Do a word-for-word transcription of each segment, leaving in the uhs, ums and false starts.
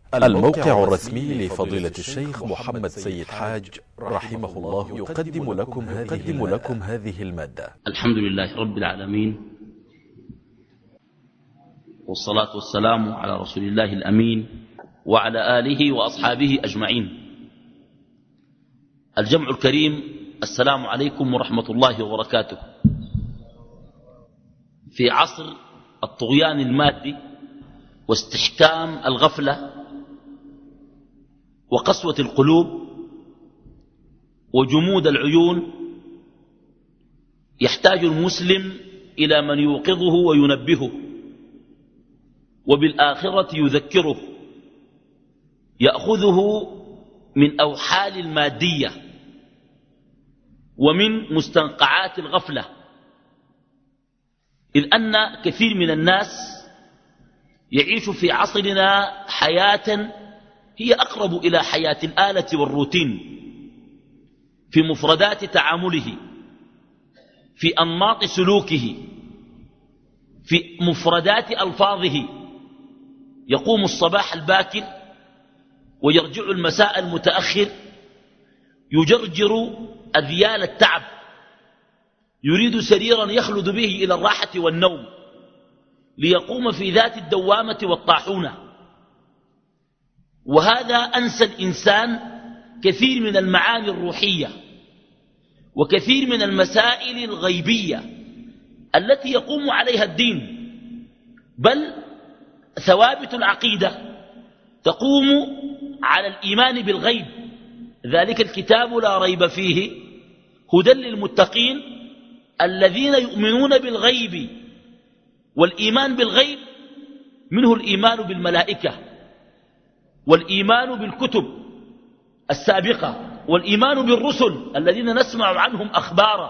الموقع الرسمي لفضيلة الشيخ محمد سيد حاج رحمه الله يقدم لكم هذه, لكم هذه المادة. الحمد لله رب العالمين، والصلاة والسلام على رسول الله الأمين وعلى آله وأصحابه أجمعين. الجمع الكريم، السلام عليكم ورحمة الله وبركاته. في عصر الطغيان المادي واستحكام الغفلة وقسوة القلوب وجمود العيون، يحتاج المسلم إلى من يوقظه وينبهه وبالآخرة يذكره، يأخذه من أوحال المادية ومن مستنقعات الغفلة، إذ أن كثير من الناس يعيش في عصرنا حياة هي أقرب إلى حياة الآلة والروتين، في مفردات تعامله، في أنماط سلوكه، في مفردات ألفاظه. يقوم الصباح الباكر ويرجع المساء المتأخر، يجرجر أذيال التعب، يريد سريرا يخلد به إلى الراحة والنوم ليقوم في ذات الدوامة والطاحونة. وهذا أنسى الإنسان كثير من المعاني الروحية وكثير من المسائل الغيبية التي يقوم عليها الدين، بل ثوابت العقيدة تقوم على الإيمان بالغيب. ذلك الكتاب لا ريب فيه هدى للمتقين الذين يؤمنون بالغيب. والإيمان بالغيب منه الإيمان بالملائكة، والإيمان بالكتب السابقة، والإيمان بالرسل الذين نسمع عنهم أخبارا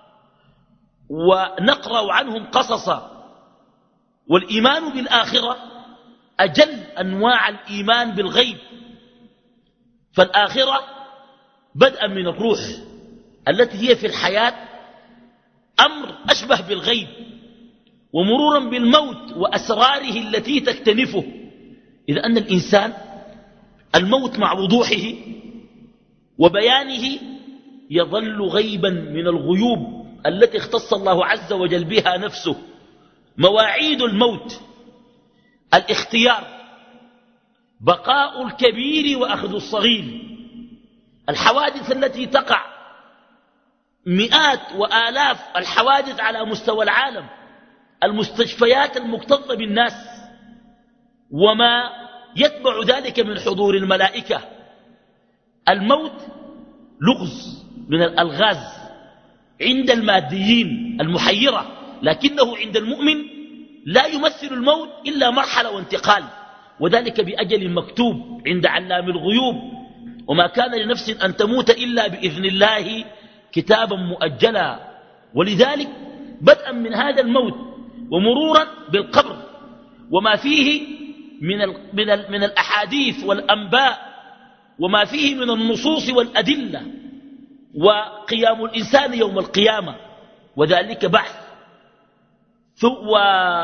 ونقرأ عنهم قصصا، والإيمان بالآخرة أجل أنواع الإيمان بالغيب. فالآخرة بدءا من الروح التي هي في الحياة أمر أشبه بالغيب، ومرورا بالموت وأسراره التي تكتنفه، إذ أن الإنسان الموت مع وضوحه وبيانه يظل غيبا من الغيوب التي اختص الله عز وجل بها نفسه. مواعيد الموت، الاختيار، بقاء الكبير وأخذ الصغير، الحوادث التي تقع، مئات وآلاف الحوادث على مستوى العالم، المستشفيات المكتظة بالناس، وما يتبع ذلك من حضور الملائكة. الموت لغز من الألغاز عند الماديين المحيرة، لكنه عند المؤمن لا يمثل الموت إلا مرحلة وانتقال، وذلك بأجل مكتوب عند علام الغيوب. وما كان لنفس أن تموت إلا بإذن الله كتابا مؤجلا. ولذلك بدءا من هذا الموت ومرورا بالقبر وما فيه من, من, من الأحاديث والأنباء وما فيه من النصوص والأدلة، وقيام الإنسان يوم القيامة، وذلك بعث و...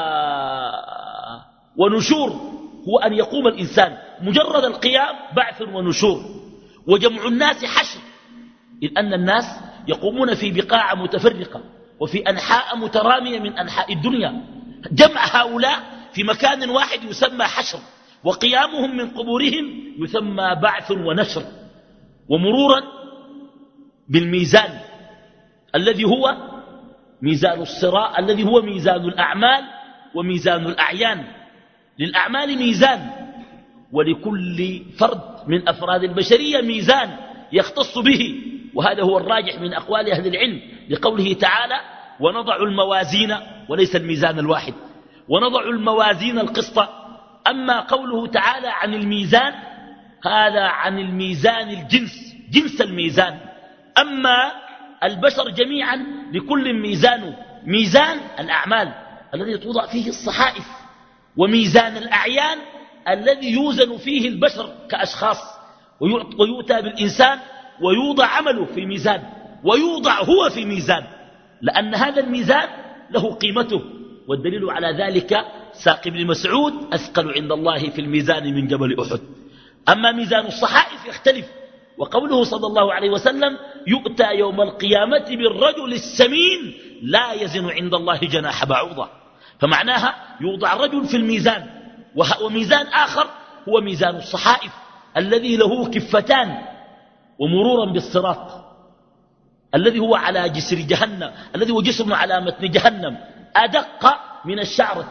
ونشور. هو أن يقوم الإنسان، مجرد القيام بعث ونشور، وجمع الناس حشر، إذ أن الناس يقومون في بقاع متفرقة وفي أنحاء مترامية من أنحاء الدنيا. جمع هؤلاء في مكان واحد يسمى حشر، وقيامهم من قبورهم يسمى بعث ونشر. ومرورا بالميزان الذي هو ميزان الصراط، الذي هو ميزان الأعمال وميزان الأعيان. للأعمال ميزان، ولكل فرد من أفراد البشرية ميزان يختص به، وهذا هو الراجح من أقوال أهل العلم، لقوله تعالى: ونضع الموازين، وليس الميزان الواحد، ونضع الموازين القسط. أما قوله تعالى عن الميزان، هذا عن الميزان الجنس، جنس الميزان. أما البشر جميعا لكل ميزانه، ميزان الأعمال الذي توضع فيه الصحائف، وميزان الأعيان الذي يوزن فيه البشر كأشخاص، ويؤتى بالإنسان ويوضع عمله في ميزان، ويوضع هو في ميزان، لأن هذا الميزان له قيمته. والدليل على ذلك ساق بن مسعود: أثقل عند الله في الميزان من جبل أحد. أما ميزان الصحائف يختلف. وقوله صلى الله عليه وسلم يؤتى يوم القيامة بالرجل السمين لا يزن عند الله جناح بعوضة، فمعناها يوضع الرجل في الميزان. وميزان آخر هو ميزان الصحائف الذي له كفتان ومرورا بالصراط، الذي هو على جسر جهنم، الذي هو جسر على متن جهنم، أدق من الشعرة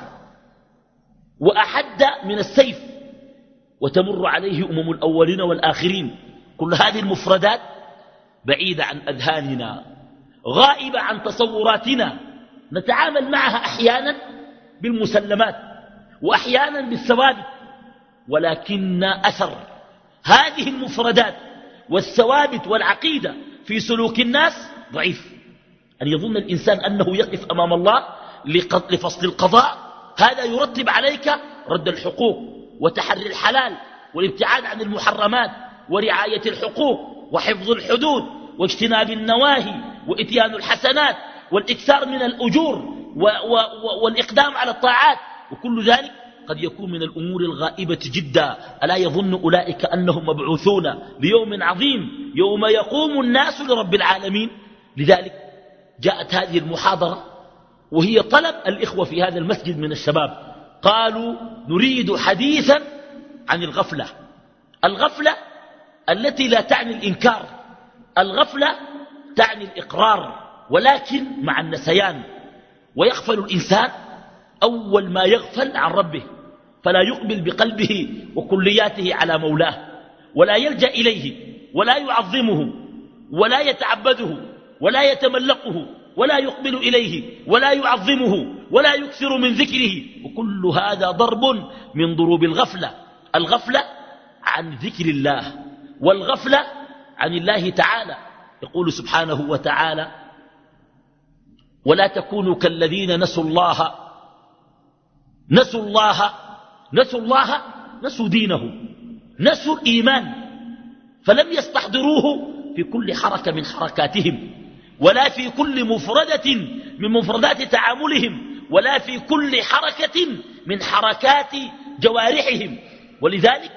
وأحد من السيف، وتمر عليه أمم الأولين والآخرين. كل هذه المفردات بعيدة عن أذهاننا، غائبة عن تصوراتنا، نتعامل معها أحيانا بالمسلمات وأحيانا بالثوابت، ولكن أثر هذه المفردات والثوابت والعقيدة في سلوك الناس ضعيف. أن يظن الإنسان أنه يقف أمام الله لفصل القضاء، هذا يرتب عليك رد الحقوق وتحري الحلال والابتعاد عن المحرمات ورعاية الحقوق وحفظ الحدود واجتناب النواهي وإتيان الحسنات والإكثار من الأجور و و و والإقدام على الطاعات، وكل ذلك قد يكون من الأمور الغائبة جدا. ألا يظن أولئك أنهم مبعوثون ليوم عظيم يوم يقوم الناس لرب العالمين؟ لذلك جاءت هذه المحاضرة وهي طلب الإخوة في هذا المسجد من الشباب، قالوا نريد حديثا عن الغفلة. الغفلة التي لا تعني الإنكار، الغفلة تعني الإقرار ولكن مع النسيان. ويغفل الإنسان أول ما يغفل عن ربه، فلا يقبل بقلبه وكلياته على مولاه، ولا يلجأ إليه ولا يعظمه ولا يتعبده ولا يتملقه ولا يقبل إليه ولا يعظمه ولا يكثر من ذكره، وكل هذا ضرب من ضروب الغفلة. الغفلة عن ذكر الله والغفلة عن الله تعالى. يقول سبحانه وتعالى ولا تكونوا كالذين نسوا الله نسوا الله نسوا الله نسوا دينه، نسوا الإيمان، فلم يستحضروه في كل حركة من حركاتهم، ولا في كل مفردة من مفردات تعاملهم، ولا في كل حركة من حركات جوارحهم. ولذلك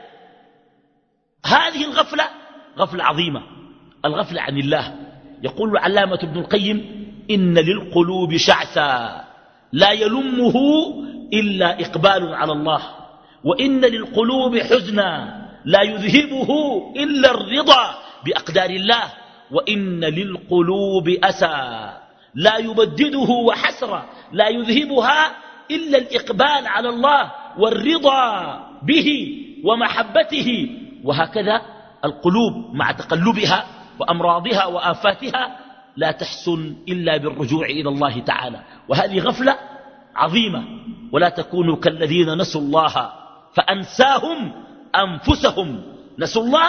هذه الغفلة غفلة عظيمة، الغفلة عن الله. يقول العلامة ابن القيم إن للقلوب شعثا لا يلمه إلا إقبال على الله، وإن للقلوب حزنا لا يذهبه إلا الرضا بأقدار الله، وإن للقلوب أسى لا يبدده وحسرة لا يذهبها إلا الإقبال على الله والرضا به ومحبته. وهكذا القلوب مع تقلبها وأمراضها وآفاتها لا تحسن إلا بالرجوع إلى الله تعالى، وهذه غفلة عظيمة. ولا تكونوا كالذين نسوا الله فأنساهم أنفسهم. نسوا الله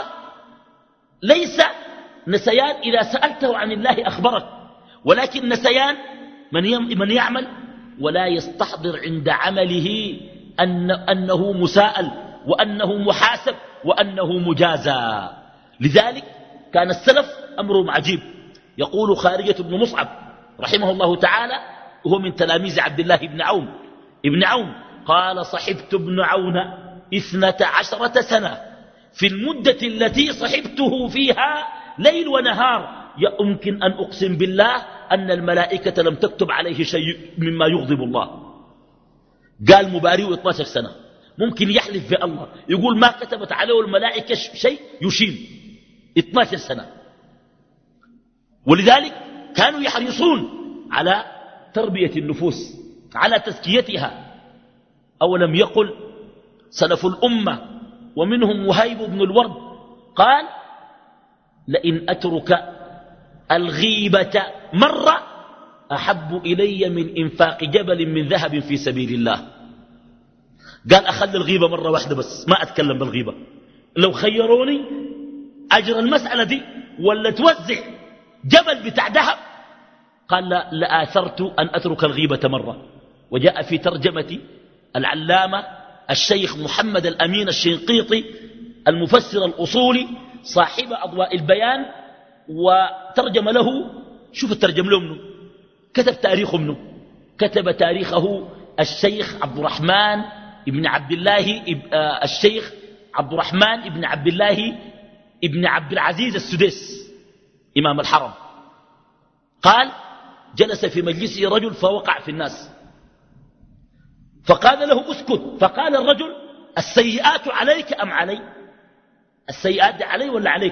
ليس نسيان إذا سألته عن الله أخبرك، ولكن نسيان من يعمل ولا يستحضر عند عمله أن أنه مساءل وأنه محاسب وأنه مجازى. لذلك كان السلف أمرهم عجيب. يقول خارجة بن مصعب رحمه الله تعالى وهو من تلاميذ عبد الله بن عون ابن عون قال صحبت ابن عون اثنة عشرة سنة، في المدة التي صحبته فيها ليل ونهار يمكن أن أقسم بالله أن الملائكة لم تكتب عليه شيء مما يغضب الله. قال مباريه اثنتا عشرة سنة، ممكن يحلف في الله يقول ما كتبت عليه الملائكة شيء يشيل. اثنتا عشرة سنة. ولذلك كانوا يحرصون على تربية النفوس، على تزكيتها. أولم يقل سلف الأمة ومنهم وهيب بن الورد قال لئن أترك الغيبة مرة أحب إلي من إنفاق جبل من ذهب في سبيل الله. قال أخذ الغيبة مرة واحدة بس، ما أتكلم بالغيبة. لو خيروني أجر المسألة دي ولا توزع جبل بتاع ذهب، قال لا لآثرت أن أترك الغيبة مرة. وجاء في ترجمة العلامة الشيخ محمد الأمين الشنقيطي المفسر الأصولي صاحب أضواء البيان، وترجم له، شوف الترجم له منه، كتب تاريخه منه، كتب تاريخه الشيخ عبد الرحمن ابن عبد الله الشيخ عبد الرحمن بن عبد الله ابن عبد العزيز السديس إمام الحرم، قال جلس في مجلسه رجل فوقع في الناس، فقال له اسكت، فقال الرجل السيئات عليك أم علي؟ السيئات علي ولا عليك؟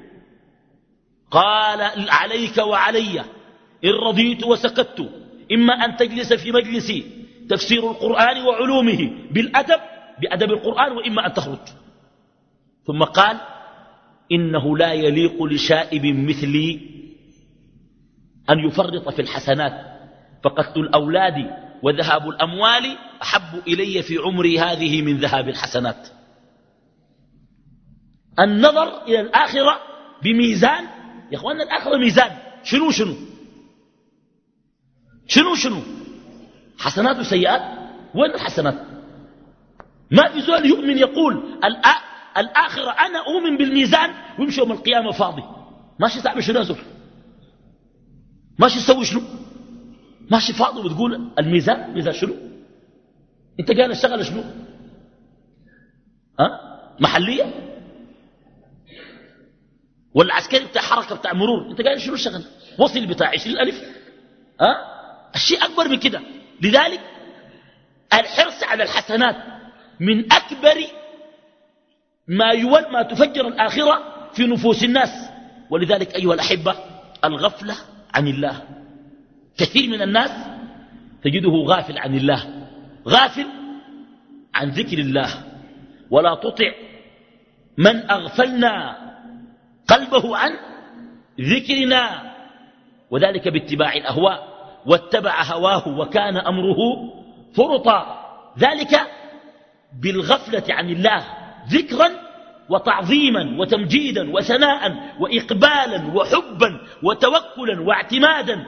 قال عليك وعلي، إن رضيت وسكت إما أن تجلس في مجلسي تفسير القرآن وعلومه بالأدب بأدب القرآن، وإما أن تخرج. ثم قال إنه لا يليق لشائب مثلي أن يفرط في الحسنات، فقتل الأولاد وذهاب الأموال أحب إلي في عمري هذه من ذهاب الحسنات. النظر إلى الآخرة بميزان، يا أخوانا الآخرة ميزان، شنو شنو شنو شنو حسنات وسيئات. وين الحسنات؟ ما في زول يؤمن يقول الآخرة أنا أؤمن بالميزان ويمشي يوم القيامة فاضي، ماشي تعمل شنو يا زول؟ ماشي تسوي شنو؟ ماشي فاضي وتقول الميزان ميزان شنو؟ انت قال الشغل شنو؟ ها؟ محلية ولا عسكري بتاع حركة بتاع مرور؟ انت قال شنو الشغل؟ وصل بتاع عشرين ألف؟ ها؟ الشيء أكبر من كده. لذلك الحرص على الحسنات من أكبر ما يول ما تفجر الآخرة في نفوس الناس. ولذلك أيها الأحبة الغفلة عن الله، كثير من الناس تجده غافل عن الله، غافل عن ذكر الله. ولا تطع من أغفلنا قلبه عن ذكرنا، وذلك باتباع الأهواء، واتبع هواه وكان أمره فرطا. ذلك بالغفلة عن الله ذكرا وتعظيما وتمجيدا وثناء وإقبالا وحبا وتوكلا واعتمادا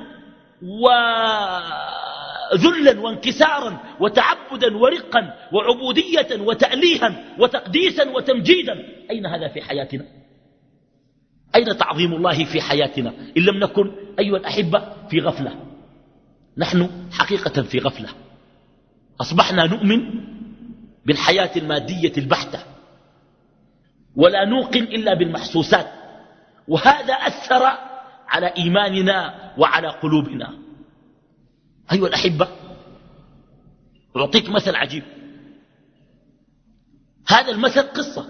وذلا وانكسارا وتعبدا ورقا وعبودية وتأليها وتقديسا وتمجيدا. أين هذا في حياتنا؟ أين تعظيم الله في حياتنا إن لم نكن أيها الأحبة في غفلة؟ نحن حقيقة في غفلة، أصبحنا نؤمن بالحياة المادية البحتة ولا نوقن إلا بالمحسوسات، وهذا أثر على إيماننا وعلى قلوبنا. أيها الأحبة أعطيك مثل عجيب. هذا المثل قصة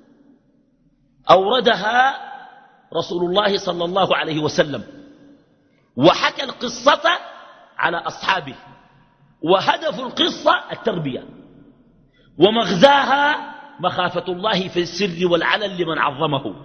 أوردها رسول الله صلى الله عليه وسلم، وحكى القصة على أصحابه، وهدف القصة التربية، ومغزاها مخافة الله في السر والعلن لمن عظمه.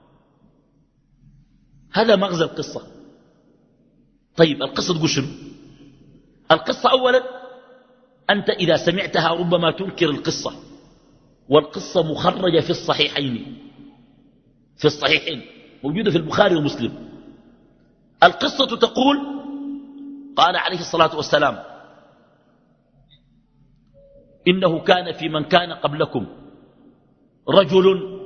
هذا مغزى القصة. طيب القصة تقول شنو؟ القصة أولا أنت إذا سمعتها ربما تنكر القصة، والقصة مخرجة في الصحيحين، في الصحيحين موجودة في البخاري ومسلم. القصة تقول قال عليه الصلاة والسلام إنه كان في من كان قبلكم رجل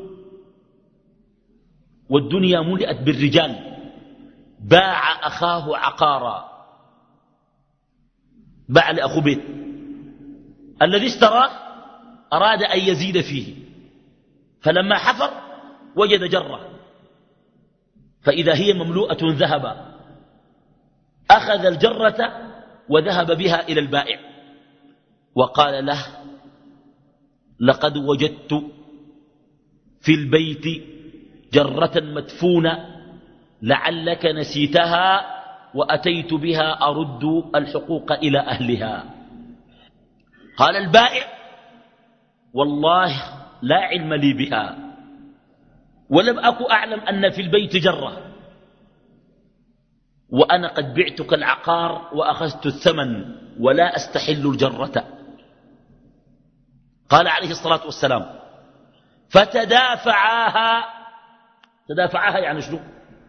والدنيا ملئت بالرجال باع أخاه عقارا، باع لأخو بيت، الذي اشتراه أراد أن يزيد فيه، فلما حفر وجد جرة فإذا هي مملوءة ذهبا، أخذ الجرة وذهب بها إلى البائع وقال له لقد وجدت في البيت جرة مدفونة لعلك نسيتها وأتيت بها أرد الحقوق إلى أهلها. قال البائع والله لا علم لي بها، ولم أكن أعلم أن في البيت جرة، وأنا قد بعتك العقار وأخذت الثمن ولا أستحل الجرة. قال عليه الصلاة والسلام فتدافعاها. تدافعاها يعني شنو؟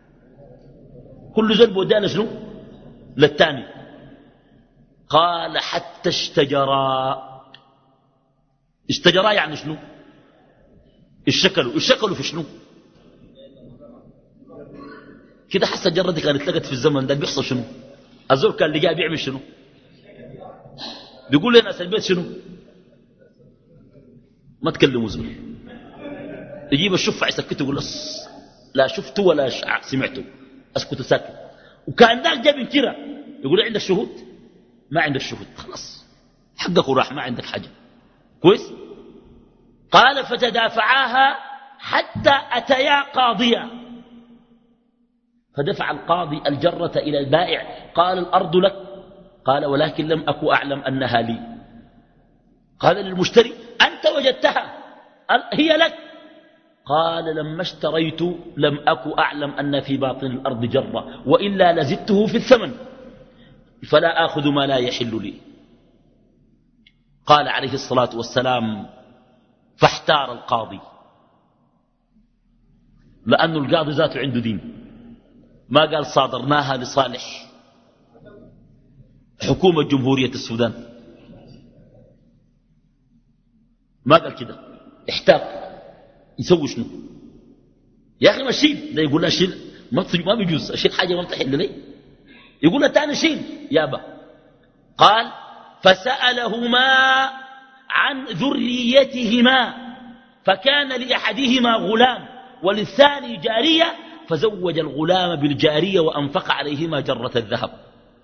كل ذنب ودانا شنو للتاني. قال حتى اشتجرا. اشتجرا يعني شنو؟ الشكلوا الشكلوا في شنو كده. حس الجرة دي كانت لقت في الزمن ده بيحصل شنو؟ الزول كان لقاه بيعمل شنو؟ بيقول لنا البيت شنو؟ ما تكلموا زول. يجيب الشفع يسكته يقول أص لا شفته ولا سمعته أسكت ساكت. وكان ذاك جاب كرة يقول عندك شهود؟ ما عندك شهود، خلاص حقك وراح، ما عندك حاجة. كويس. قال فتدافعاها حتى أتيا قاضيا، فدفع القاضي الجرة إلى البائع. قال الأرض لك، قال ولكن لم أكن أعلم أنها لي. قال للمشتري أنت وجدتها هي لك، قال لما اشتريت لم أكن أعلم أن في باطن الأرض جرة، وإلا لزدته في الثمن فلا آخذ ما لا يحل لي. قال عليه الصلاة والسلام فاحتار القاضي، لأن القاضي ذاته عنده دين، ما قال صادرناها لصالح حكومة جمهورية السودان، ما قال كده، احتار يسوي شنو؟ يا أخي ما شيل، ده يقول لا شيل ما بيجوز، أشيل حاجة ما بتحل لي، يقول له تاني شيل يابا. قال فسألهما عن ذريتهما، فكان لأحدهما غلام وللثاني جارية، فزوج الغلام بالجارية وأنفق عليهما جرة الذهب.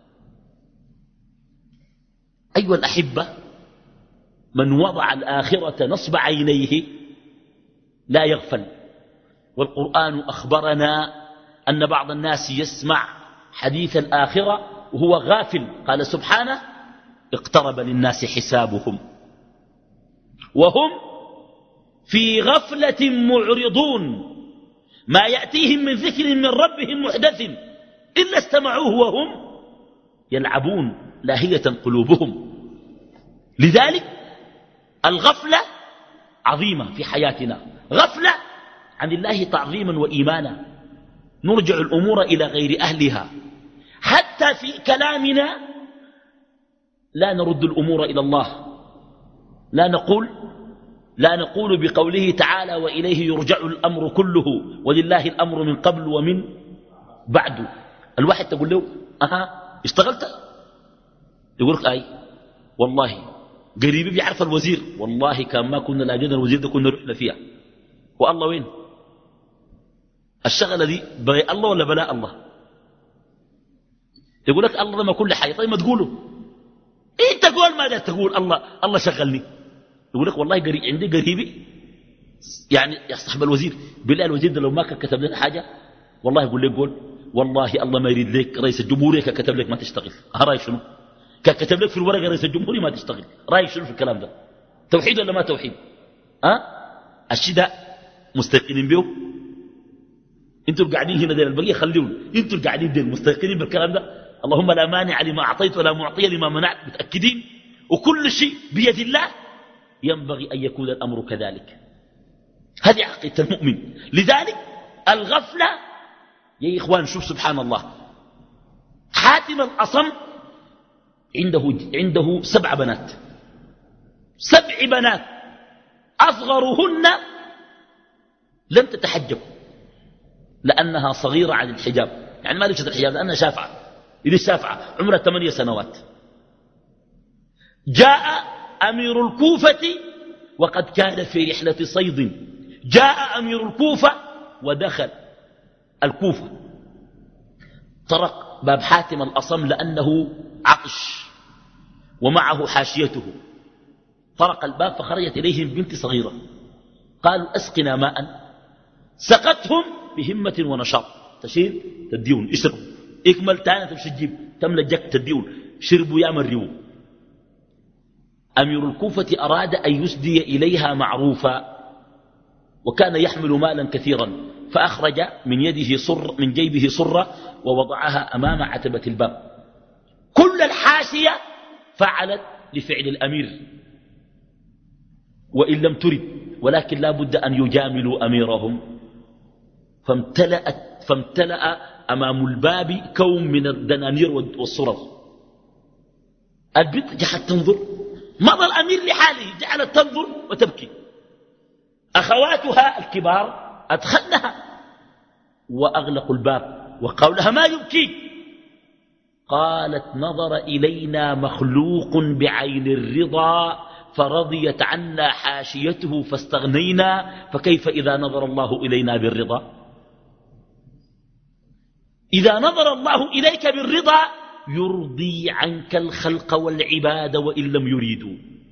أيها الأحبة، من وضع الآخرة نصب عينيه لا يغفل. والقرآن أخبرنا أن بعض الناس يسمع حديث الآخرة وهو غافل. قال سبحانه اقترب للناس حسابهم وهم في غفلة معرضون، ما يأتيهم من ذكر من ربهم محدث إلا استمعوه وهم يلعبون لاهية قلوبهم. لذلك الغفلة عظيمة في حياتنا، غفلة عن الله تعظيما وإيمانا، نرجع الأمور إلى غير أهلها. حتى في كلامنا لا نرد الأمور إلى الله، لا نقول لا نقول بقوله تعالى وإليه يرجع الأمر كله ولله الأمر من قبل ومن بعد. الواحد تقول له أها اشتغلت، يقول لك أي والله قريبي بيعرف الوزير، والله كان ما كنا لاقينا الوزير ده كنا رحنا فيها، والله وين الشغلة دي بغي الله ولا بلاء الله؟ يقول لك الله ما كل حاجة. طيب ما تقوله انت، قول ما دا تقول الله الله شغلني. يقول لك والله قريب عندي قريبي يعني يا صاحب الوزير، بالله الوزير ده لو ما كان كتب لنا حاجة والله يقول لك قول والله الله ما يريد لك رئيس الجمهورية كان كتب لك ما تشتغل. ها رايك شنو؟ كان كتب لك في الورقة رئيس الجمهورية ما تشتغل، رايك شنو في الكلام ده؟ توحيد ولا ما توحيد؟ ها الشيء ده مستيقنين به؟ انتوا قاعدين هنا دين البقية خليهم، انتوا قاعدين دين مستيقنين بالكلام ده؟ اللهم لا مانع لما أعطيت ولا معطي لما منعت، متأكدين وكل شيء بيد الله، ينبغي أن يكون الأمر كذلك. هذه عقيدة المؤمن. لذلك الغفلة يا إخوان، شوف سبحان الله، حاتم الأصم عنده عنده سبع بنات، سبع بنات أصغرهن لم تتحجب لأنها صغيرة عن الحجاب، يعني ما لبست الحجاب لأنها شافعة، إذا شافعة عمرها ثمانية سنوات. جاء أمير الكوفة وقد كان في رحلة صيد، جاء أمير الكوفة ودخل الكوفة، طرق باب حاتم الأصم لأنه عطش ومعه حاشيته، طرق الباب فخرجت إليهم بنت صغيرة، قالوا أسقنا ماء، سقتهم بهمة ونشاط، تشير تديون اشربوا، اكمل تاني تمشي تجيب تملى جك تديون، شربوا يا مريوا. أمير الكوفة أراد أن يسدي إليها معروفا، وكان يحمل مالا كثيرا، فأخرج من يده صر من جيبه صرة ووضعها أمام عتبة الباب. كل الحاشية فعلت لفعل الأمير وإن لم ترد، ولكن لا بد أن يجاملوا أميرهم، فامتلأت فامتلأ أمام الباب كوم من الدنانير والصرر. البنت جعلت تنظر، مضى الأمير لحاله، جعلت تنظر وتبكي. أخواتها الكبار أدخلنها وأغلقوا الباب وقالوا لها ما يبكيك؟ قالت نظر إلينا مخلوق بعين الرضا فرضيت عنا حاشيته فاستغنينا، فكيف إذا نظر الله إلينا بالرضا؟ إذا نظر الله إليك بالرضا يرضي عنك الخلق والعباد وإن لم يريدوا.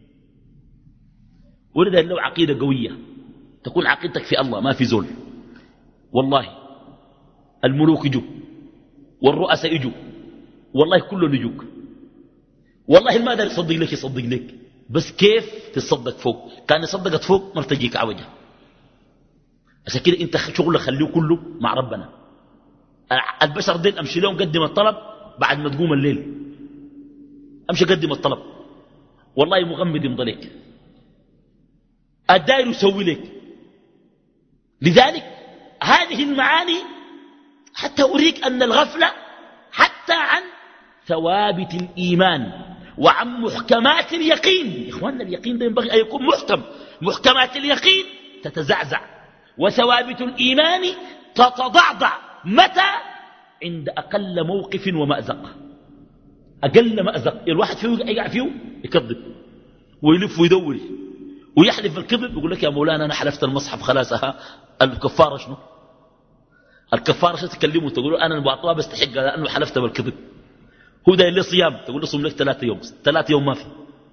ولذا لو عقيدة قوية تكون عقيدتك في الله ما في زول، والله الملوك يجوا والرؤساء يجوا، والله كله يجوك، والله ما دار يصدق لك يصدق لك، بس كيف تصدق فوق؟ كان صدقت فوق ما تجيك عوجة. عشان كده انت شغلك خليه كله مع ربنا. البشر دين امشي لهم قدم الطلب بعد ما تقوم الليل، امشي قدم الطلب، والله مغمد يمضى لك، الداير يسوي لك. لذلك هذه المعاني حتى أريك أن الغفلة حتى عن ثوابت الإيمان وعن محكمات اليقين. إخواننا اليقين ده ينبغي أن يكون محكم، محكمات اليقين تتزعزع وثوابت الإيمان تتضعضع. متى؟ عند أقل موقف ومأزق. أقل مأزق الواحد فيه يقع فيه يكذب ويلف ويدور ويحلف الكذب، يقول لك يا مولانا أنا حلفت المصحف خلاص. ها الكفارة شنو؟ الكفارة شنو؟ تكلمه تقول أنا بعطوها بستحق لأنه حلفت بالكذب. هو ده اللي صيام، تقول له صوم لك ثلاثة يوم، ثلاثة يوم ما في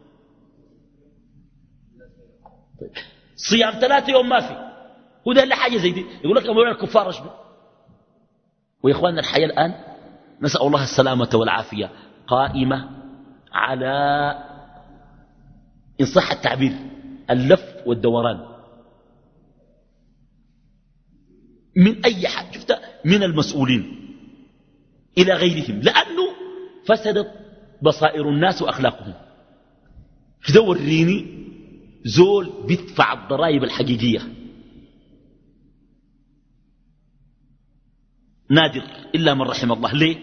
صيام، ثلاثة يوم ما في. هو ده اللي حاجة زي دي، يقول لك يا مولانا الكفارة شنو؟ ويا إخواننا الحياة الآن نسأل الله السلامة والعافية قائمة على إن صح التعبير اللف والدوران من أي حد شفت، من المسؤولين إلى غيرهم، لأنه فسدت بصائر الناس وأخلاقهم. زول ريني زول بيدفع الضرائب الحقيقية، نادر إلا من رحم الله. ليه؟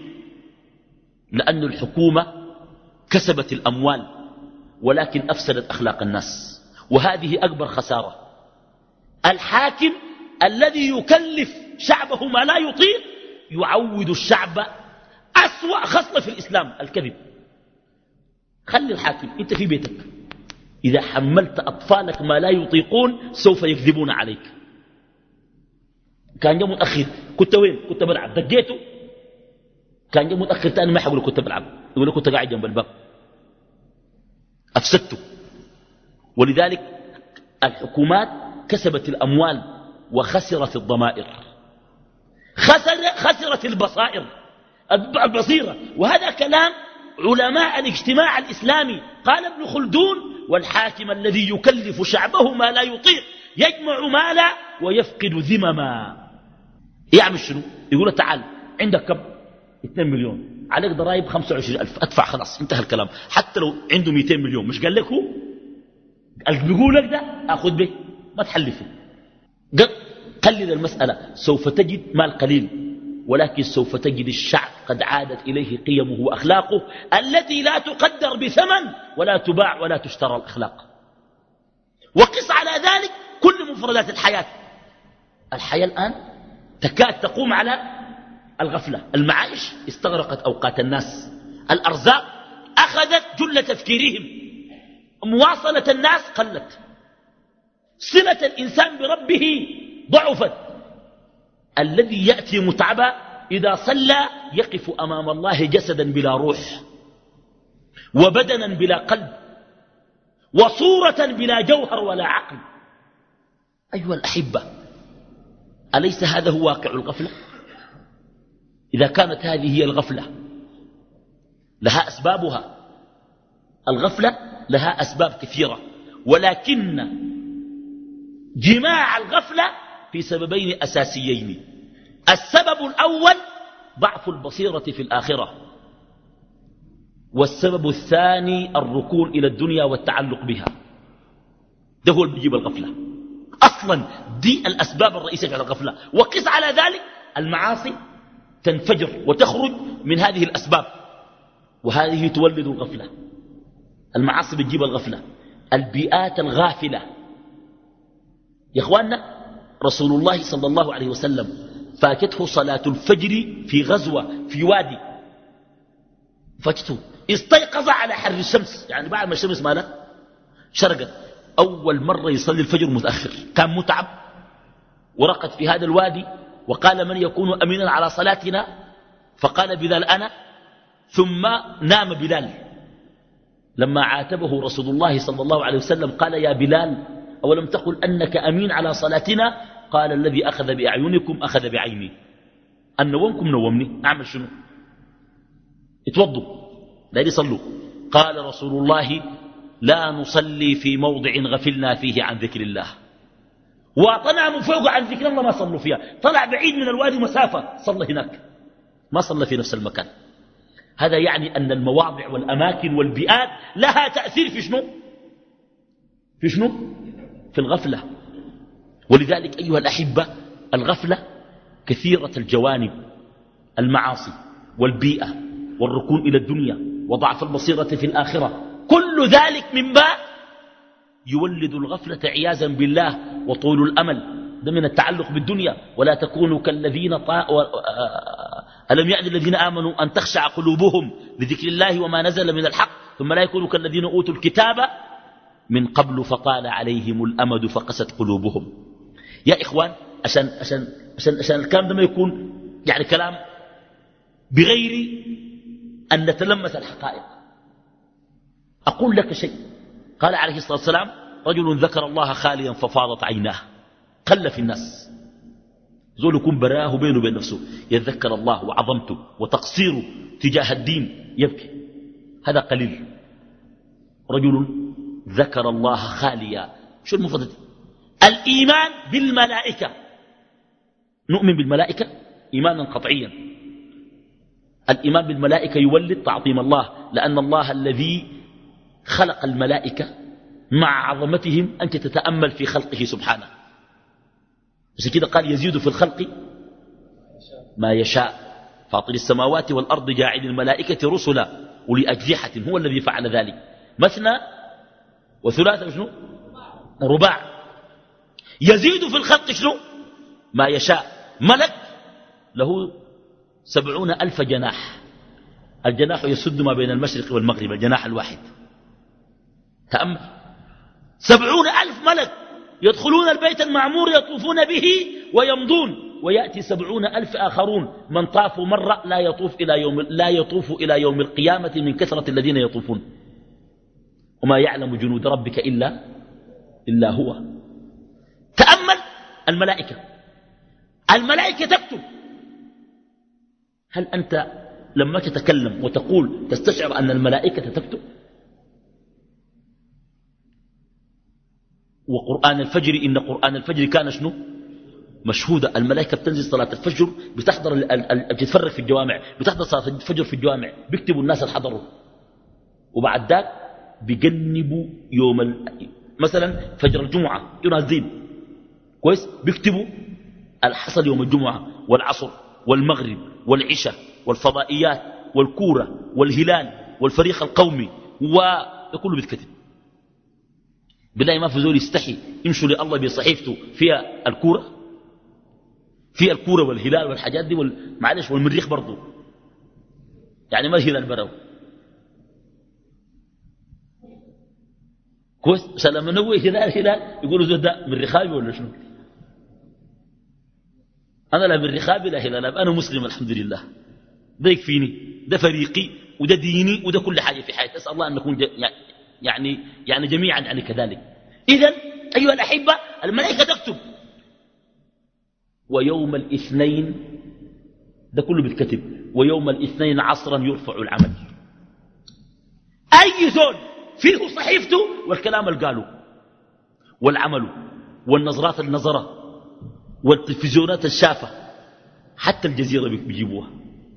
لأن الحكومة كسبت الأموال ولكن أفسدت أخلاق الناس، وهذه أكبر خسارة. الحاكم الذي يكلف شعبه ما لا يطيق يعود الشعب أسوأ خصلة في الإسلام، الكذب. خلي الحاكم أنت في بيتك، إذا حملت أطفالك ما لا يطيقون سوف يكذبون عليك. كان جاء متأخر كنت وين؟ كنت بلعب، دقيته كان جاء متأخر تاني ما حقول كنت بلعب، يقول لك كنت قاعد جنب الباب. أفسدته. ولذلك الحكومات كسبت الأموال وخسرت الضمائر، خسر خسرت البصائر البصيرة. وهذا كلام علماء الاجتماع الإسلامي. قال ابن خلدون: والحاكم الذي يكلف شعبه ما لا يطيق يجمع مالا ويفقد ذمما. يعمل شنو؟ يقول تعال عندك كم؟ اثنين مليون، عليك ضرائب خمسة وعشرين ألف، ادفع خلاص انتهى الكلام. حتى لو عنده مئتين مليون مش قال لك هو بيقول لك ده اخذ به، ما تحلفه. قلل المسألة، سوف تجد مال قليل ولكن سوف تجد الشعب قد عادت إليه قيمه وأخلاقه التي لا تقدر بثمن ولا تباع ولا تشترى الأخلاق. وقس على ذلك كل مفردات الحياة. الحياة الآن تكاد تقوم على الغفلة. المعايش استغرقت أوقات الناس، الأرزاق أخذت جل تفكيرهم، مواصلة الناس قلت، صلة الإنسان بربه ضعفت. الذي يأتي متعبا إذا صلى يقف أمام الله جسدا بلا روح وبدنا بلا قلب وصورة بلا جوهر ولا عقل. أيها الأحبة، أليس هذا هو واقع الغفلة؟ إذا كانت هذه هي الغفلة لها أسبابها. الغفلة لها أسباب كثيرة، ولكن جماع الغفلة في سببين أساسيين. السبب الأول ضعف البصيرة في الآخرة، والسبب الثاني الركون إلى الدنيا والتعلق بها. ده هو اللي بيجيب الغفلة أصلا، دي الأسباب الرئيسية في الغفلة. وقس على ذلك المعاصي تنفجر وتخرج من هذه الأسباب، وهذه تولد الغفلة. المعاصي بتجيب الغفلة. البيئات الغافلة يا إخواننا، رسول الله صلى الله عليه وسلم فاتته صلاة الفجر في غزوة في وادي، فاتته استيقظ على حر الشمس، يعني بعد ما الشمس مالت شرقت. أول مرة يصلي الفجر متأخر، كان متعب ورقد في هذا الوادي وقال من يكون أمينا على صلاتنا؟ فقال بلال أنا. ثم نام بلال. لما عاتبه رسول الله صلى الله عليه وسلم قال يا بلال أولم تقل أنك أمين على صلاتنا؟ قال الذي أخذ بأعينكم أخذ بعيني. أن نومكم نومني، أعمل شنو؟ اتوضوا لا يصلوا. قال رسول الله لا نصلي في موضع غفلنا فيه عن ذكر الله. وطلع من فوق عن ذكر الله ما صلوا فيها، طلع بعيد من الوادي مسافة صلى هناك، ما صلى في نفس المكان. هذا يعني أن المواضع والأماكن والبيئات لها تأثير في شنو؟ في شنو؟ في الغفلة. ولذلك أيها الأحبة الغفلة كثيرة الجوانب، المعاصي والبيئة والركون إلى الدنيا وضعف البصيرة في الآخرة، كل ذلك من باب يولد الغفلة عياذا بالله وطول الأمل. ده من التعلق بالدنيا. ولا تكونوا كالذين طا... ألم يأن الذين آمنوا أن تخشع قلوبهم لذكر الله وما نزل من الحق ثم لا يكونوا كالذين أوتوا الكتاب من قبل فطال عليهم الأمد فقست قلوبهم. يا إخوان عشان, عشان, عشان, عشان الكلام ده ما يكون يعني كلام بغير أن نتلمس الحقائق، أقول لك شيء. قال عليه الصلاة والسلام رجل ذكر الله خاليا ففاضت عيناه. قل في الناس زول يكون براه بينه وبين نفسه يتذكر الله وعظمته وتقصيره تجاه الدين يبكي، هذا قليل. رجل ذكر الله خاليا. شو المفضل؟ الإيمان بالملائكة، نؤمن بالملائكة إيمانا قطعيا. الإيمان بالملائكة يولد تعظيم الله، لأن الله الذي خلق الملائكة مع عظمتهم أنت تتأمل في خلقه سبحانه. بس كده قال يزيد في الخلق ما يشاء فاطر السماوات والأرض جاعل الملائكة رسلا أولي أجنحة، هو الذي فعل ذلك. مثنى وثلاثة وشنو ورباع. يزيد في الخلق شنو ما يشاء. ملك له سبعون ألف جناح، الجناح يسد ما بين المشرق والمغرب، الجناح الواحد. تأمل، سبعون ألف ملك يدخلون البيت المعمور يطوفون به ويمضون، ويأتي سبعون ألف آخرون من طافوا مرة لا يطوف إلى يوم, لا يطوف إلى يوم القيامة من كثرة الذين يطوفون. وما يعلم جنود ربك إلا, إلا هو. تأمل الملائكة، الملائكة تكتب. هل أنت لما تتكلم وتقول تستشعر أن الملائكة تكتب؟ وقرآن الفجر إن قرآن الفجر كان شنو مشهودة. الملائكة بتنزل صلاة الفجر بتحضر، بتتفرق في الجوامع، بتحضر صلاة الفجر في الجوامع، بيكتبوا الناس اللي حضروا. وبعد ذاك بيجنبوا يوم ال... مثلا فجر الجمعة ينازلين كويس، بيكتبوا الحصل يوم الجمعة والعصر والمغرب والعشاء والفضائيات والكورة والهلال والفريق القومي، وكله بيتكتب. بالله ما في زول يستحي يمشوا لله بصحيفته فيها الكورة، فيها الكورة والهلال والحاجات دي وال... معلش والمريخ برضو، يعني ما الهلال براو كويس. عشان لما نوي هلال هلال يقولوا زود ده من رخابي ولا شنو؟ أنا لا من رخابي لا هلال، أنا مسلم الحمد لله، ده يكفيني، ده فريقي وده ديني وده كل حاجة في حياتي. أسأل الله أن نكون يعني يعني جميعا يعني كذلك. إذن أيها الأحبة الملائكة تكتب. ويوم الاثنين ده كله بيتكتب، ويوم الاثنين عصرا يرفع العمل. أي زول فيه صحيفته والكلام اللي قاله والعمل والنظرات النظرة والتلفزيونات الشافة، حتى الجزيرة بيجيبوها.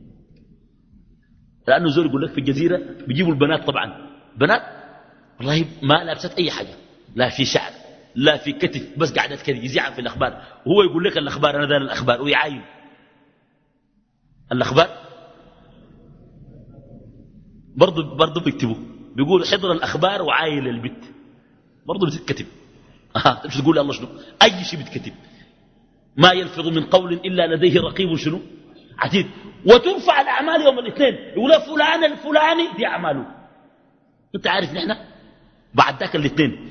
لأنه زول يقول لك في الجزيرة بيجيبوا البنات، طبعا بنات والله ما لابست أي حاجة، لا في شعر لا في كتف، بس قاعدة كده يزيع في الأخبار، وهو يقول لك الأخبار أنا دار الأخبار ويعاين الأخبار. برضو برضو بيكتبوا، بيقول حضر الأخبار وعايل البت، برضو بتتكتب. أها مش تقول الله شنو، أي شيء بتكتب. ما يلفظ من قول إلا لديه رقيب شنو عتيد. وترفع الأعمال يوم الاثنين، يقول فلان الفلاني دي أعماله. أنت عارف نحن بعد ذاك الاثنين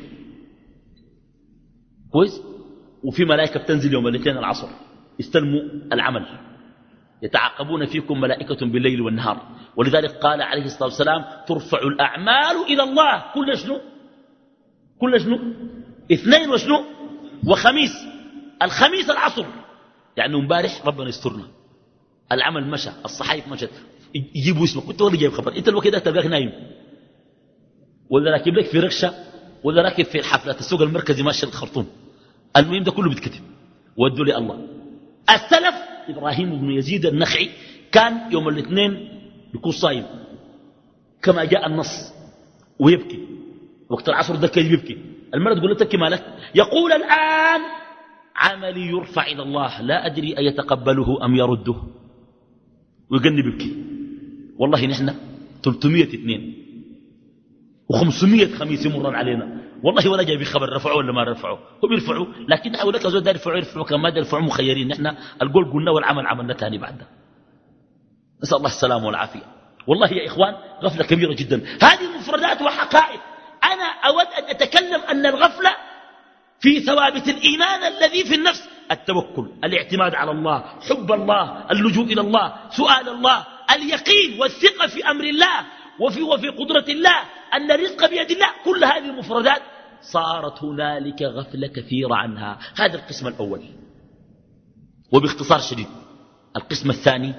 كويس. وفي ملائكة بتنزل يوم الاثنين العصر يستلموا العمل. يتعاقبون فيكم ملائكة بالليل والنهار. ولذلك قال عليه الصلاة والسلام ترفع الأعمال إلى الله كل شنو كل شنو اثنين وشنو وخميس. الخميس العصر يعني امبارح ربنا يسترنا العمل مشى الصحائف مشت يجيبوا اسمك كنت ولا جايب خبر انت الوقت ده تلقاك نايم ولا راكب لك في ركشه ولا راكب في حفلات السوق المركزي ماشي الخرطوم. المهم ده كله بيتكتب ودوا لي الله. السلف إبراهيم بن يزيد النخعي كان يوم الاثنين بيكون صايم كما جاء النص ويبكي وقت العصر ده كيف يبكي. المرأة تقول له تبكي مالك؟ يقول الآن عملي يرفع إلى الله لا أدري أيتقبله أم يرده ويقني بيبكي. والله نحن ثلاثمائة واثنين وخمسمائة خميس يمرن علينا والله ولا جاي بخبر رفعوا ولا ما رفعوا. هم يرفعوا لكن نحن لك زود يرفعوا يرفعوا كما دا يرفعوا مخيرين. نحن القول قلنا والعمل عملنا ثاني بعد ده. نسأل الله السلامة والعافية. والله يا إخوان غفلة كبيرة جدا. هذه مفردات وحقائق. أنا أود أن أتكلم أن الغفلة في ثوابت الإيمان الذي في النفس التوكل الاعتماد على الله حب الله اللجوء إلى الله سؤال الله اليقين والثقة في أمر الله وفي, وفي قدرة الله أن الرزق بيد الله. كل هذه المفردات صارت هنالك غفلة كثيرة عنها. هذا القسم الأول. وباختصار شديد القسم الثاني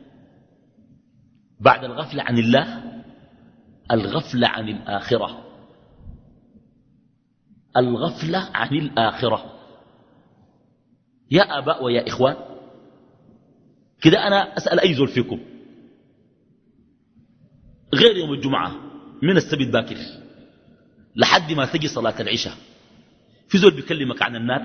بعد الغفلة عن الله الغفلة عن الآخرة. الغفلة عن الآخرة. يا آباء ويا إخوان كده أنا أسأل أي زول فيكم غير يوم الجمعة من السبت باكر لحد ما تجي صلاة العشاء في زول بيكلمك عن النار؟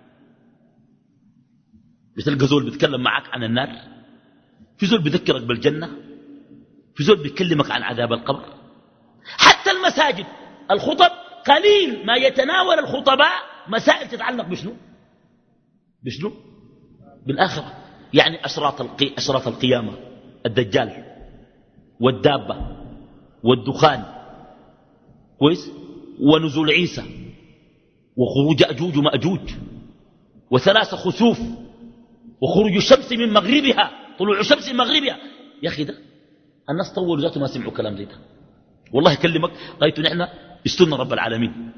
بتلقى زول بيتكلم معك عن النار؟ في زول بيذكرك بالجنة؟ في زول بيكلمك عن عذاب القبر؟ حتى المساجد الخطب قليل ما يتناول الخطباء مسائل تتعلق بشنو بشنو بالآخرة. يعني أشراط, القي... أشراط القيامة الدجال والدابة والدخان كويس ونزول عيسى وخروج أجوج ومأجوج وثلاث خسوف وخروج الشمس من مغربها طلوع الشمس من مغربها. يا أخي ده الناس طولوا ذاته ما سمعوا كلام زي ده. والله يكلمك غايته نحن استنى رب العالمين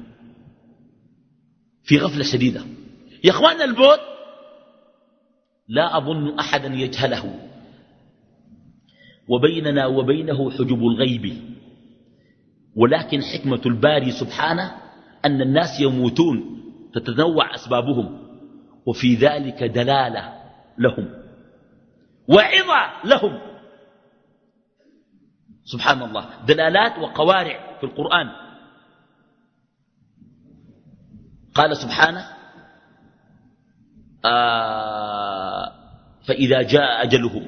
في غفلة شديدة. يا أخواننا الموت لا أظن أحدا يجهله وبيننا وبينه حجب الغيب. ولكن حكمة الباري سبحانه أن الناس يموتون تتنوع أسبابهم وفي ذلك دلالة لهم وعظة لهم. سبحان الله دلالات وقوارع في القرآن. قال سبحانه آه فإذا جاء أجلهم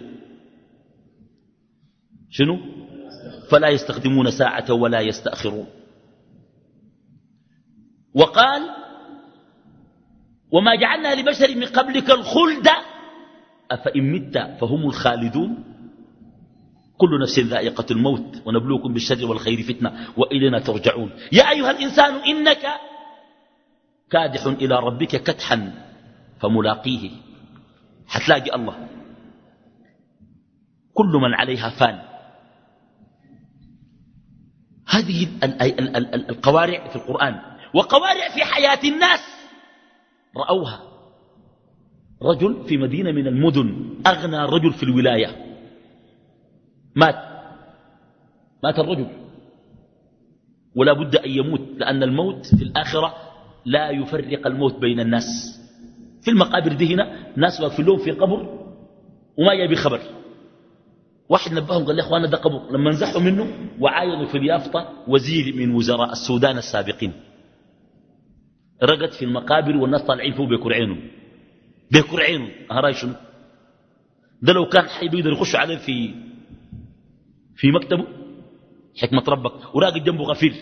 شنو فلا يستخدمون ساعة ولا يستأخرون. وقال وما جعلنا لبشر من قبلك الخلد أفإن مت فهم الخالدون كل نفس ذائقة الموت ونبلوكم بالشر والخير فتنة وإلينا ترجعون. يا أيها الإنسان إنك كادح إلى ربك كدحا فملاقيه. حتلاقي الله. كل من عليها فان. هذه القوارع في القرآن وقوارع في حياة الناس رأوها. رجل في مدينة من المدن أغنى رجل في الولاية مات مات الرجل ولا بد أن يموت لأن الموت في الآخرة لا يفرق الموت بين الناس. في المقابر دي هنا ناس واقفين لهم في قبر وما يبي خبر. واحد نبههم قال لي اخوانا ده قبر. لما نزحوا منه وعاينوا في اليافطة وزير من وزراء السودان السابقين رقد في المقابر والناس طالعين فوق بيكر عينه بيكر عينه. هراي شنو ده؟ لو كان حي بيقدر يخش عليه في في مكتبه حكمة ربك وراقد جنبه غفير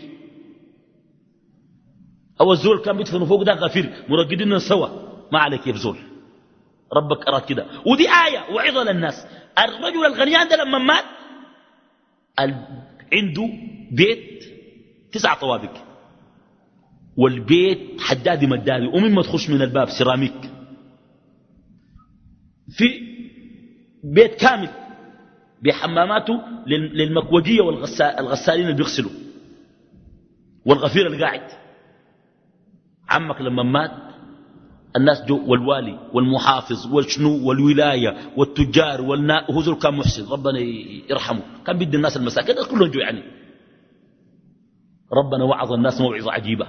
أو الزول كان بيدفنوا فوق ده غفير مرقدين سوا ما عليك يا بزول. ربك أراد كده. ودي آية وعظة للناس. الرجل الغنيان ده لما مات عنده بيت تسع طوابق والبيت حدادي مدادي ومما تخش من الباب سيراميك، في بيت كامل بحماماته للمكوجية والغسالين اللي بيغسلوا والغفير اللي قاعد. عمك لما مات الناس جو، والوالي والمحافظ والشنو والولاية والتجار والنا، وهو كان محسن ربنا يرحمه، كان بيدي الناس المساكين كلهم جو يعني. ربنا وعظ الناس موعظة عجيبة،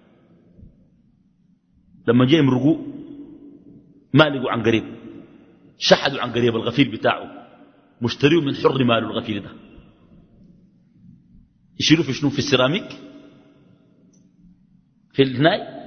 لما جاء يمرقوا ما لقوا عن قريب، شحدوا عن قريب الغفير بتاعه، مشتريه من حر ماله الغفير ده، يشيلوه في شنو؟ في السيراميك، في الهناي،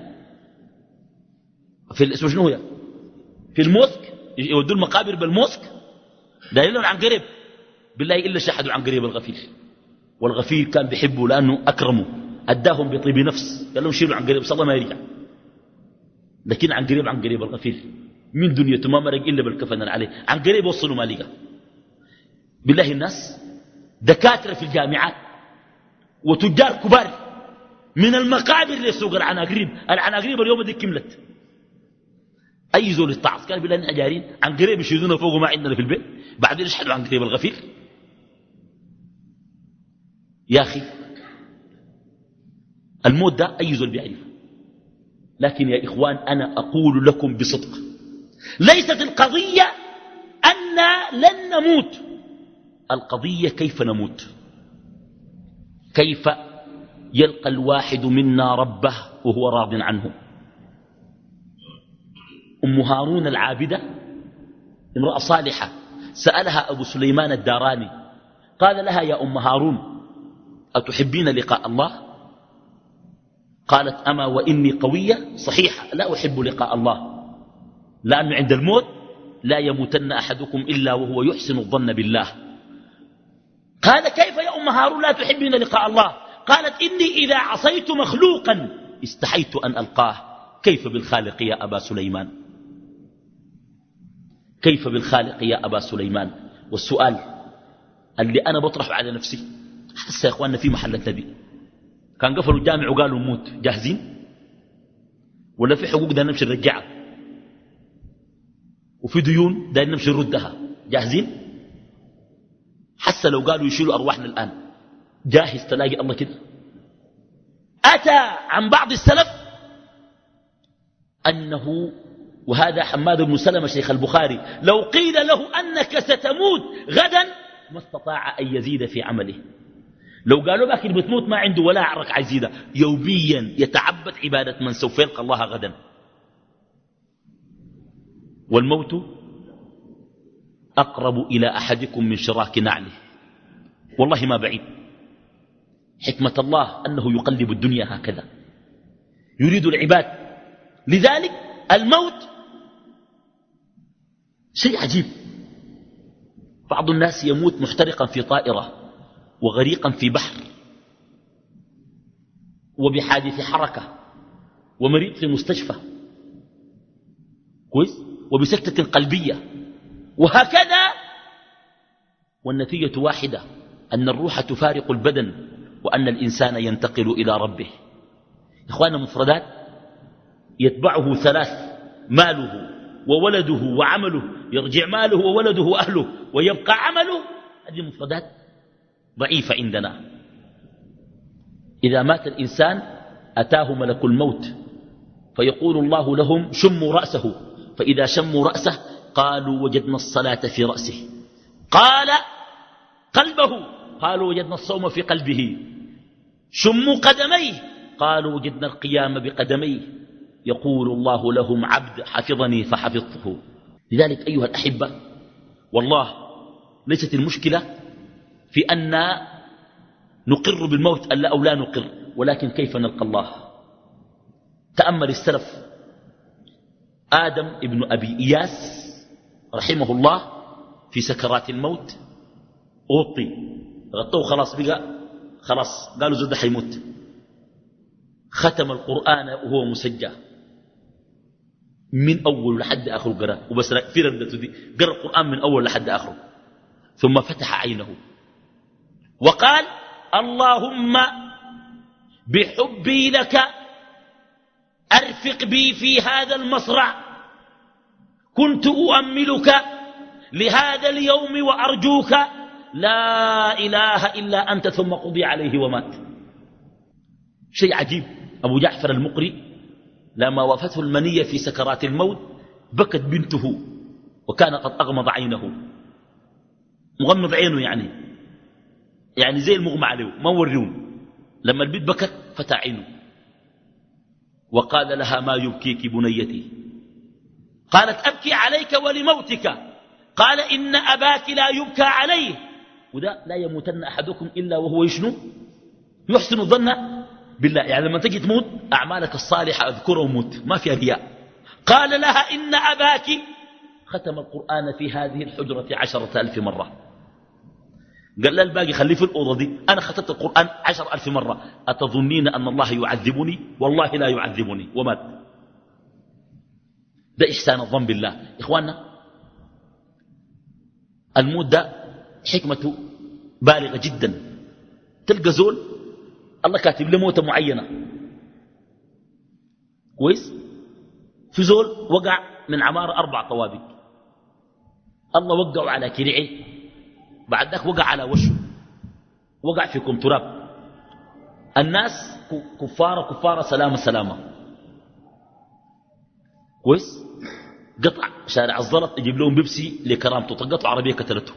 في اسمه شنو هي، في الموسك، يودوا المقابر بالموسك، دايرين عن قريب. بالله إلا شحدوا عن قريب الغفير، والغفير كان بيحبه لأنه أكرمه، أداهم بطيب نفس، قال لهم شيلوا عن قريب صلى ما يرجع. لكن عن قريب عن قريب الغفير من دنيته ما مرق إلا بالكفن عليه، عن قريب وصلوا ما لقى. بالله الناس دكاترة في الجامعات وتجار كبار من المقابر لسوق العناقريب، العناقريب اليوم دي كملت. أي زول الطعص قال بالله نحن جارين عن قريب يشيلونا فوق ما عندنا في البيت، بعدين يشحدوا عن قريب الغفير. يا أخي الموت ده أي زول بيعرف، لكن يا إخوان أنا أقول لكم بصدق، ليست القضية أننا لن نموت، القضية كيف نموت، كيف يلقى الواحد منا ربه وهو راض عنه. أم هارون العابدة امرأة صالحة سألها أبو سليمان الداراني قال لها يا أم هارون أتحبين لقاء الله؟ قالت أما وإني قوية صحيحة لا أحب لقاء الله، لأنه عند الموت لا يموتن أحدكم إلا وهو يحسن الظن بالله. قال كيف يا أم هارون لا تحبين لقاء الله؟ قالت إني إذا عصيت مخلوقا استحيت أن ألقاه، كيف بالخالق يا أبا سليمان، كيف بالخالق يا أبا سليمان. والسؤال اللي أنا بطرح على نفسي، حس يا أخواننا في محل النبي كان قفلوا الجامع وقالوا نموت جاهزين، ولا في حقوق دا نمشي نرجعها، وفي ديون دا نمشي نردها، جاهزين؟ حتى لو قالوا يشيلوا أرواحنا الآن جاهز تلاقي الله كده؟ أتى عن بعض السلف أنه، وهذا حماد بن سلمة شيخ البخاري، لو قيل له أنك ستموت غدا ما استطاع أن يزيد في عمله. لو قالوا بك بتموت ما عنده ولا عرك عزيدة، يوميا يتعبد عبادة من سوف يلقى الله غدا. والموت أقرب إلى أحدكم من شراك نعله، والله ما بعيد. حكمة الله أنه يقلب الدنيا هكذا يريد العباد، لذلك الموت شيء عجيب. بعض الناس يموت محترقا في طائرة وغريقا في بحر وبحادث حركة ومريض في مستشفى كويس وبسكتة قلبية وهكذا، والنتيجة واحدة، أن الروح تفارق البدن وأن الإنسان ينتقل إلى ربه. إخوانا مفردات يتبعه ثلاث: ماله وولده وعمله، يرجع ماله وولده وأهله ويبقى عمله. هذه مفردات ضعيفة عندنا. إذا مات الإنسان أتاه ملك الموت فيقول الله لهم شموا رأسه، فإذا شموا رأسه قالوا وجدنا الصلاة في رأسه، قال قلبه، قالوا وجدنا الصوم في قلبه، شموا قدميه، قالوا وجدنا القيام بقدميه، يقول الله لهم عبد حفظني فحفظته. لذلك أيها الأحبة، والله ليست المشكلة في أن نقر بالموت ألا أو لا نقر، ولكن كيف نلقى الله. تأمل السلف، آدم ابن أبي إياس رحمه الله في سكرات الموت غطي غطوه خلاص بقى خلاص، قالوا زود حيموت، ختم القرآن وهو مسجى من أول لحد آخره قرأ، وبس في ردته دي قرأ القرآن من أول لحد آخره، ثم فتح عينه وقال اللهم بحبي لك أرفق بي في هذا المصرع، كنت أؤملك لهذا اليوم وأرجوك، لا إله إلا أنت، ثم قضي عليه ومات. شيء عجيب. أبو جعفر المقري لما وافته المنية في سكرات الموت بكت بنته، وكان قد أغمض عينه، مغمض عينه يعني يعني زي المغمى عليه ما وريون. لما البنت بكت فتح عينه وقال لها ما يبكيك بنيتي؟ قالت أبكي عليك ولموتك. قال إن أباك لا يبكى عليه، وده لا يموتن أحدكم إلا وهو يشنو يحسن الظن بالله. يعني لما تجي تموت أعمالك الصالحة أذكره وموت، ما فيها رياء. قال لها إن أباك ختم القرآن في هذه الحجرة عشرة ألف مرة. قال لا الباقي خليه في الأوضة دي، أنا ختمت القرآن عشر ألف مرة، أتظنين أن الله يعذبني؟ والله لا يعذبني، ومات. ده إحسان الظن بالله. إخواننا الموت ده حكمته بالغة جدا. تلقى زول الله كاتب له موتة معينة كويس، في زول وقع من عمارة أربع طوابق، الله وقعه على كرعه، بعد ذاك وقع على وشه، وقع في كم تراب. الناس كفارة كفارة سلامة سلامة كويس. قطع شارع الزلط يجيب لهم بيبسي لكرامته، طقته عربية كتلته.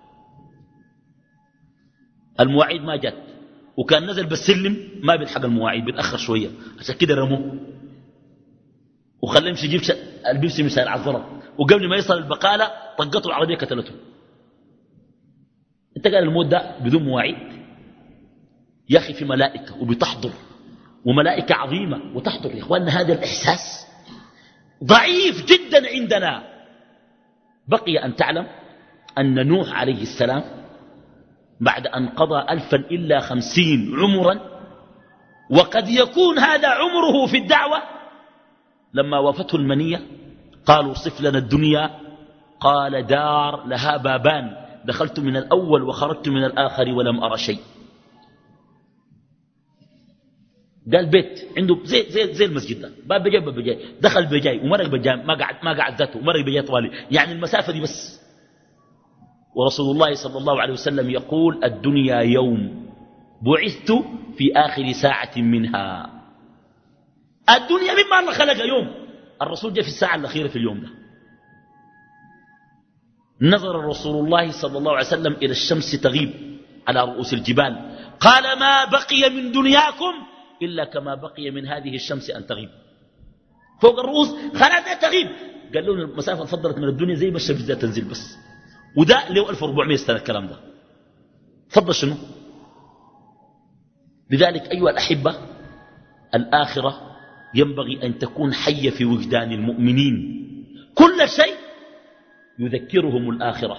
المواعيد ما جات، وكان نزل بالسلم ما بيلحق المواعيد، بيتأخر شوية، عشان كده رموه وخليه يمشي يجيب البيبسي من شارع الزلط، وقبل ما يصل البقالة طقته العربية كتلته. انت قال الموت ده بدون مواعيد؟ يا أخي في ملائكة وبتحضر، وملائكة عظيمة وتحضر. يا إخواننا هذا الإحساس ضعيف جدا عندنا. بقي أن تعلم أن نوح عليه السلام بعد أن قضى ألفا إلا خمسين عمرا، وقد يكون هذا عمره في الدعوة، لما وافته المنية قالوا صف لنا الدنيا، قال دار لها بابان، دخلت من الأول وخرجت من الآخر ولم أرى شيء. قال بيت عنده زي, زي, زي المسجد ده، باب بجاي باب بجاي، دخل بجاي ومرق بجاي، ما قعد ما قعد ذاته، ومرق بجاي طوالي، يعني المسافة دي بس. ورسول الله صلى الله عليه وسلم يقول الدنيا يوم بعثت في آخر ساعة منها. الدنيا مما الله خلق يوم، الرسول جاء في الساعة الأخيرة في اليوم ده. نظر رسول الله صلى الله عليه وسلم إلى الشمس تغيب على رؤوس الجبال، قال ما بقي من دنياكم إلا كما بقي من هذه الشمس أن تغيب فوق الرؤوس، خلاص تغيب. قال لهم المسافة فضلت من الدنيا زي ما الشمس ذات تنزل بس، وده له ألف وأربعمائة سنة الكلام ده. فضل شنو؟ لذلك أيها الأحبة الآخرة ينبغي أن تكون حية في وجدان المؤمنين، كل شيء يذكرهم الآخرة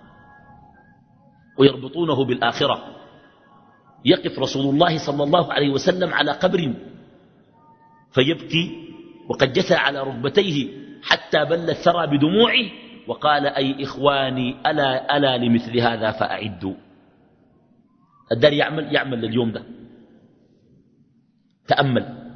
ويربطونه بالآخرة. يقف رسول الله صلى الله عليه وسلم على قبر فيبكي وقد جثى على ركبتيه حتى بل الثرى بدموعه، وقال أي إخواني ألا, ألا لمثل هذا فأعدوا. الدار يعمل يعمل لليوم ده. تأمل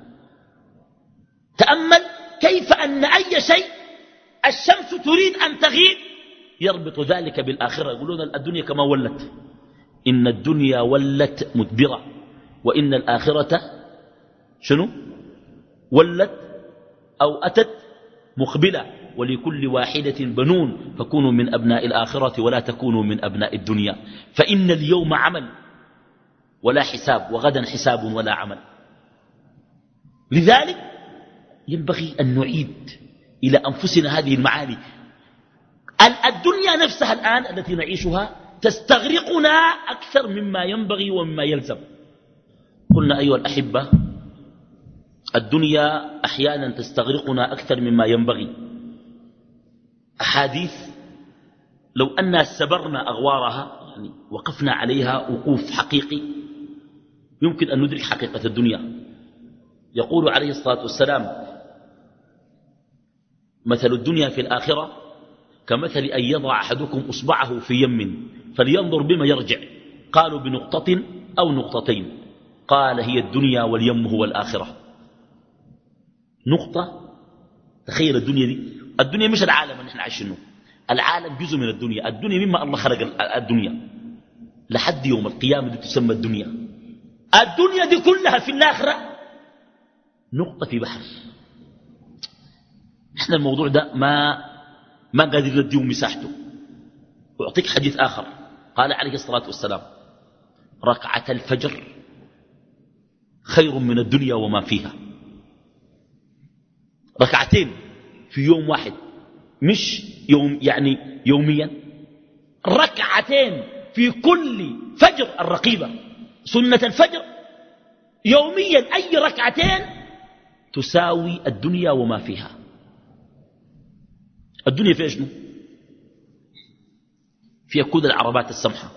تأمل كيف أن أي شيء الشمس تريد أن تغيب يربط ذلك بالآخرة. يقولون الدنيا كما ولت، إن الدنيا ولت مدبرة، وإن الآخرة شنو ولت أو أتت مقبلة، ولكل واحدة بنون، فكونوا من أبناء الآخرة ولا تكونوا من أبناء الدنيا، فإن اليوم عمل ولا حساب، وغدا حساب ولا عمل. لذلك ينبغي أن نعيد إلى أنفسنا هذه المعاني. الدنيا نفسها الآن التي نعيشها تستغرقنا أكثر مما ينبغي ومما يلزم. قلنا أيها الأحبة الدنيا أحيانا تستغرقنا أكثر مما ينبغي. أحاديث لو أننا سبرنا أغوارها، يعني وقفنا عليها وقوف حقيقي، يمكن أن ندرك حقيقة الدنيا. يقول عليه الصلاة والسلام مثل الدنيا في الآخرة كمثل أن يضع أحدكم أصبعه في يم فلينظر بما يرجع، قالوا بنقطة أو نقطتين، قال هي الدنيا واليم هو الآخرة. نقطة. تخيل الدنيا دي، الدنيا مش العالم اللي نحن عايشينه، العالم جزء من الدنيا، الدنيا مما الله خلق الدنيا لحد يوم القيامة دي تسمى الدنيا. الدنيا دي كلها في الآخرة نقطة في بحر. احنا الموضوع ده ما ما قادر نديه مساحته. وأعطيك حديث آخر، قال عليه الصلاة والسلام: ركعة الفجر خير من الدنيا وما فيها. ركعتين في يوم واحد، مش يوم يعني يوميا، ركعتين في كل فجر الرقيبة سنة الفجر يوميا، أي ركعتين تساوي الدنيا وما فيها. الدنيا فيها شنو؟ فيها كل العربات السمحة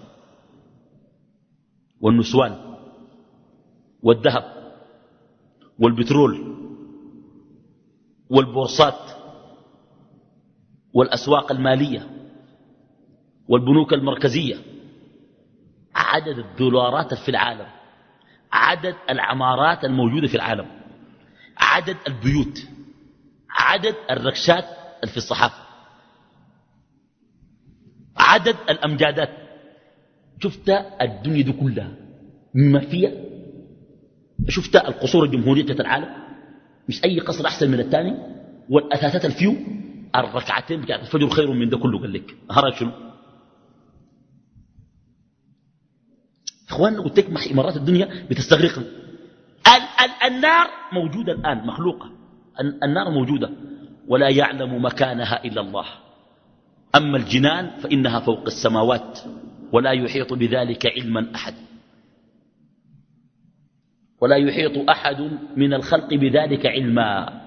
والنسوان والذهب والبترول والبورصات والأسواق المالية والبنوك المركزية، عدد الدولارات في العالم، عدد العمارات الموجودة في العالم، عدد البيوت، عدد الركشات في الصحافة، عدد الأمجادات. شفت الدنيا دي كلها مما فيها؟ شفت القصور الجمهورية بتاعت العالم؟ مش أي قصر أحسن من الثاني، والأثاثات الفيو، الركعتين بتاعت الفجر خير من ده كله. قال لك هرج شنو؟ إخواننا قلت لك مرات الدنيا بتستغرقنا. ال ال النار موجودة الآن، مخلوقة، النار موجودة ولا يعلم مكانها إلا الله. أما الجنان فإنها فوق السماوات ولا يحيط بذلك علما أحد، ولا يحيط أحد من الخلق بذلك علما.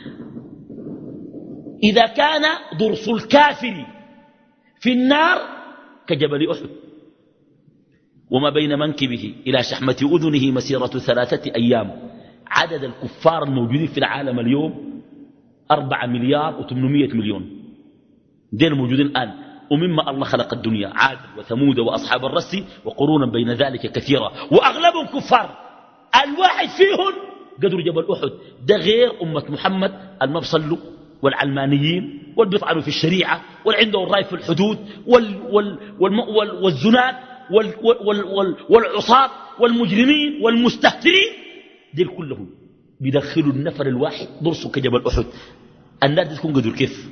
إذا كان ضرس الكافر في النار كجبل أحد، وما بين منكبه إلى شحمة أذنه مسيرة ثلاثة أيام، عدد الكفار الموجودين في العالم اليوم أربعة مليار وثمانمائة مليون، دين موجودين الآن. ومما الله خلق الدنيا عاد وثمود وأصحاب الرس وقرونا بين ذلك كثيرا، وأغلبهم كفار. الواحد فيهم قدر جبل أحد. ده غير أمة محمد المبصلوا والعلمانيين والبيطعنوا في الشريعة والعنده الرأي في الحدود وال وال وال وال والزناد وال وال وال والعصاة والمجرمين والمستهترين، دي كلهم بيدخلوا النفر الواحد ضرسه كجبل أحد. النار دي تكون قدر كيف؟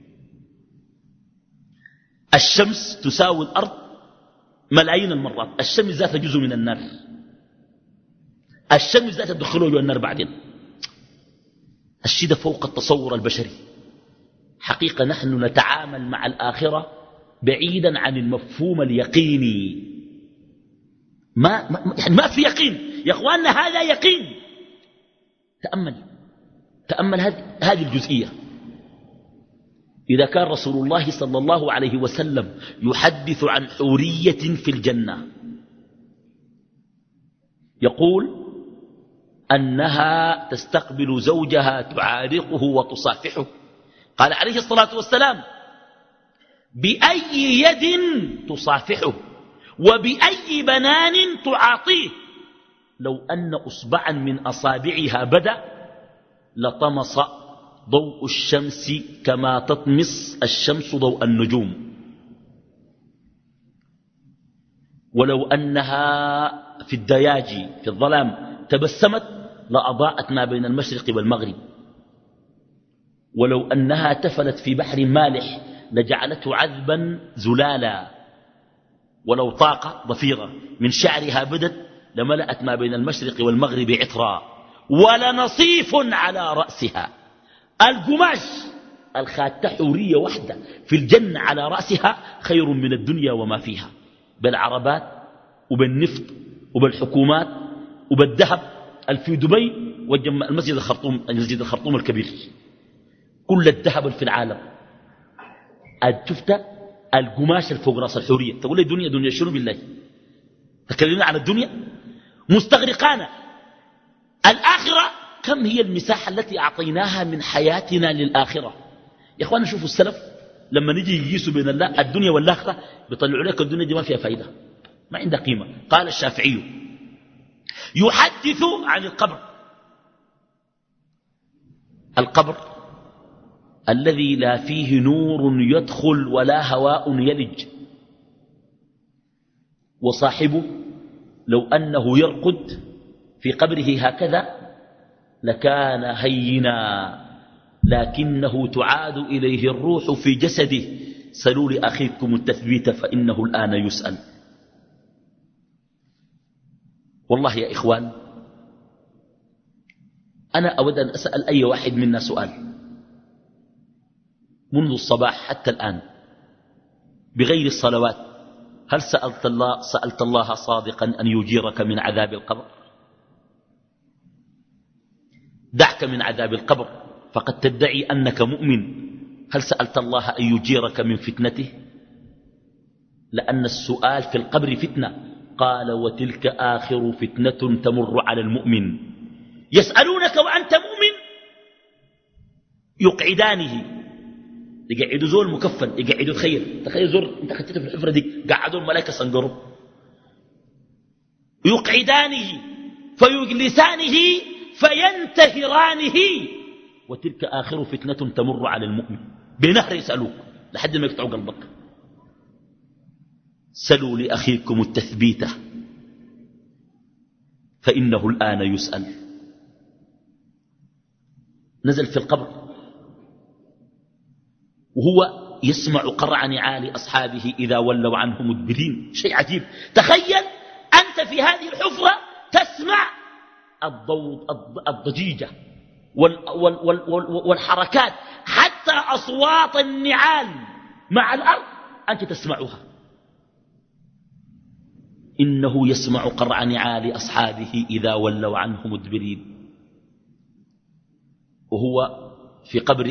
الشمس تساوي الأرض ملايين المرات. الشمس ذاتها جزء من النار، الشمس ذاتها تدخلوا جوا النار بعدين. الشيء ده فوق التصور البشري. حقيقة نحن نتعامل مع الآخرة بعيدا عن المفهوم اليقيني. ما, ما, يعني ما في يقين يا أخواننا، هذا يقين. تأمل تأمل هذه الجزئية. إذا كان رسول الله صلى الله عليه وسلم يحدث عن حورية في الجنة، يقول أنها تستقبل زوجها تعارقه وتصافحه، قال عليه الصلاة والسلام: بأي يد تصافحه وبأي بنان تعاطيه، لو أن أصبعا من أصابعها بدأ لطمس ضوء الشمس كما تطمس الشمس ضوء النجوم، ولو أنها في الدياج في الظلام تبسمت لأضاءت ما بين المشرق والمغرب، ولو أنها تفلت في بحر مالح لجعلته عذبا زلالا، ولو طاق ضفيرة من شعرها بدت لملأت ما بين المشرق والمغرب عطرا، ولنصيف على رأسها. القماش الخاتة حورية واحدة في الجنة على رأسها خير من الدنيا وما فيها، بالعربات وبالنفط وبالحكومات وبالذهب في دبي والمسجد الخرطوم المسجد الخرطوم الكبير، كل الذهب في العالم. شفت القماش الفوق راس الحورية. تقول لي دنيا دنيا شنو بالله؟ تكلمنا عن الدنيا مستغرقانا. الآخرة كم هي المساحة التي أعطيناها من حياتنا للآخرة؟ يا أخوانا شوفوا السلف لما نجي يقيسوا بين الله الدنيا والآخرة بيطلعوا لك الدنيا دي ما فيها فايدة، ما عندها قيمة. قال الشافعي: يحدث عن القبر القبر الذي لا فيه نور يدخل ولا هواء يلج، وصاحبه لو أنه يرقد في قبره هكذا لكان هينا، لكنه تعاد إليه الروح في جسده. سلوا لأخيكم التثبيت فإنه الآن يسأل. والله يا إخوان، أنا أود أن أسأل أي واحد منا سؤال منذ الصباح حتى الآن بغير الصلوات: هل سألت الله, سألت الله صادقا أن يجيرك من عذاب القبر؟ دعك من عذاب القبر فقد تدعي أنك مؤمن، هل سألت الله أن يجيرك من فتنته؟ لأن السؤال في القبر فتنة. قال: وتلك آخر فتنة تمر على المؤمن. يسألونك وأنت مؤمن، يقعدانه، يقعدوا زول مكفن، يقعدوا تخيل تخيل زول انت خدته في الحفرة دي، قعدوا الملائكة صنقروا، يقعدانه فيجلسانه فينتهرانه. وتلك آخر فتنة تمر على المؤمن. بنهر يسألوك لحد ما يقطعوا قلبك. سلوا لأخيكم التثبيت فإنه الآن يسأل. نزل في القبر وهو يسمع قرع نعال أصحابه إذا ولوا عنه مدبرين. شيء عجيب. تخيل أنت في هذه الحفرة تسمع الضجيجة والحركات، حتى أصوات النعال مع الأرض أنت تسمعها. إنه يسمع قرع نعال أصحابه إذا ولوا عنه مدبرين. وهو في قبره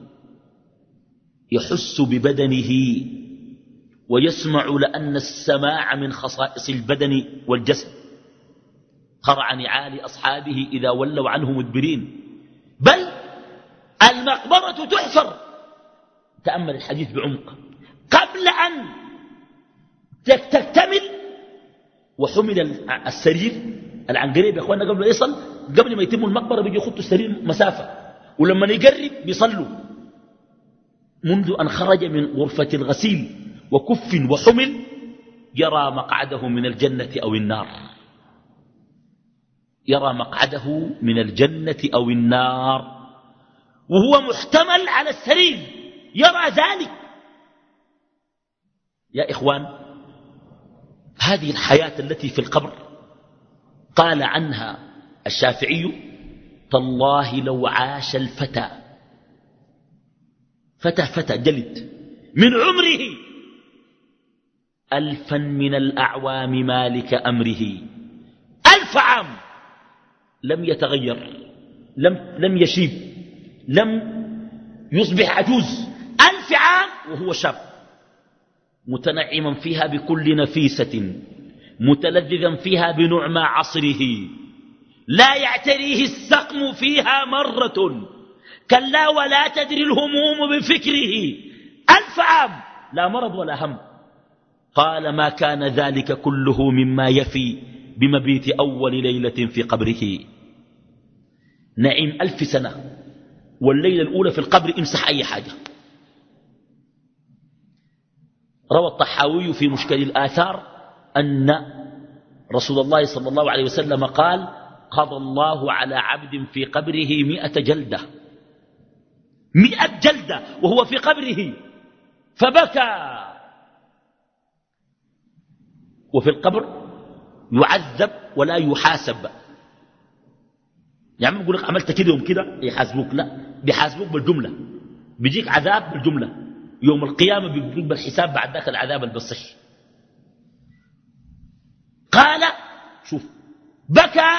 يحس ببدنه ويسمع، لأن السماع من خصائص البدن والجسد. قرع نعال أصحابه إذا ولوا عنه مدبرين. بل المقبرة تحفر. تأمل الحديث بعمق. قبل أن تكتمل وحمل السرير العنقريب يا أخوانا قبل ما يصل، قبل ما يتم المقبرة بيجي يخطوا السرير مسافة، ولما يقرب بيصلوا. منذ أن خرج من غرفة الغسيل وكف وحمل يرى مقعده من الجنة أو النار، يرى مقعده من الجنة أو النار، وهو محتمل على السرير يرى ذلك. يا إخوان، هذه الحياة التي في القبر قال عنها الشافعي: تالله لو عاش الفتى، فتى فتى جلد، من عمره ألفا من الأعوام مالك أمره. ألف عام لم يتغير، لم, لم يشيب، لم يصبح عجوز. ألف عام وهو شاب، متنعما فيها بكل نفيسة، متلذذا فيها بنعمى عصره، لا يعتريه السقم فيها مرة، كلا ولا تدري الهموم بفكره. ألف عام لا مرض ولا هم. قال: ما كان ذلك كله مما يفي بمبيت أول ليلة في قبره. نعيم ألف سنة، والليلة الأولى في القبر امسح أي حاجة. روى الطحاوي في مشكل الآثار أن رسول الله صلى الله عليه وسلم قال: قضى الله على عبد في قبره مئة جلدة، مئة جلدة وهو في قبره، فبكى. وفي القبر يعذب ولا يحاسب. يعني يقول لك عملت كده يوم كده يحاسبوك، لا، بيحاسبوك بالجملة، بيجيك عذاب بالجملة. يوم القيامة بيجيك بالحساب بعد ذاك العذاب البصش. قال: شوف، بكى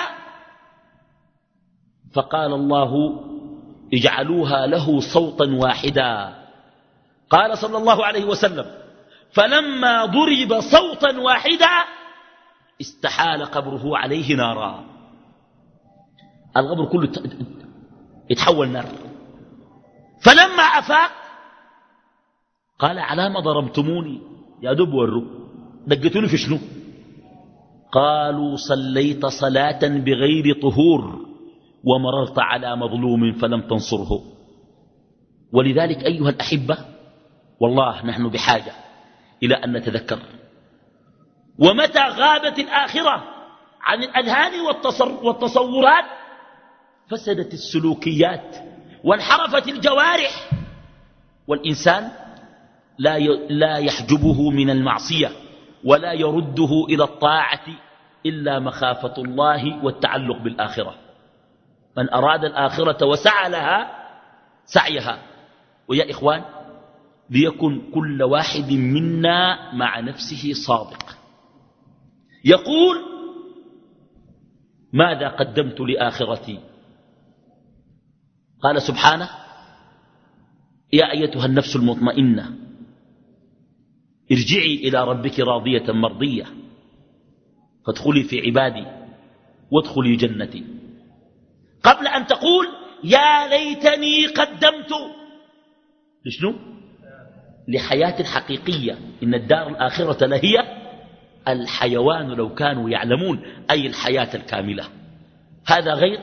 فقال الله: اجعلوها له صوتا واحدا. قال صلى الله عليه وسلم: فلما ضرب صوتا واحدا استحال قبره عليه نارا. القبر كله يتحول نار. فلما أفاق قال: على ما ضربتموني؟ يا دب وروا، دقتوني في شنو؟ قالوا: صليت صلاة بغير طهور ومررت على مظلوم فلم تنصره. ولذلك أيها الأحبة، والله نحن بحاجة إلى أن نتذكر، ومتى غابت الآخرة عن الأذهان والتصورات فسدت السلوكيات وانحرفت الجوارح، والإنسان لا يحجبه من المعصية ولا يرده إلى الطاعة إلا مخافة الله والتعلق بالآخرة. من أراد الآخرة وسعى لها سعيها. ويا إخوان، ليكن كل واحد منا مع نفسه صادق، يقول ماذا قدمت لآخرتي؟ قال سبحانه يا أيتها النفس المطمئنة ارجعي إلى ربك راضية مرضية فادخلي في عبادي وادخلي جنتي، قبل أن تقول يا ليتني قدمت لشنو؟ لحياة حقيقية. إن الدار الآخرة لهي الحيوان لو كانوا يعلمون، أي الحياة الكاملة. هذا غير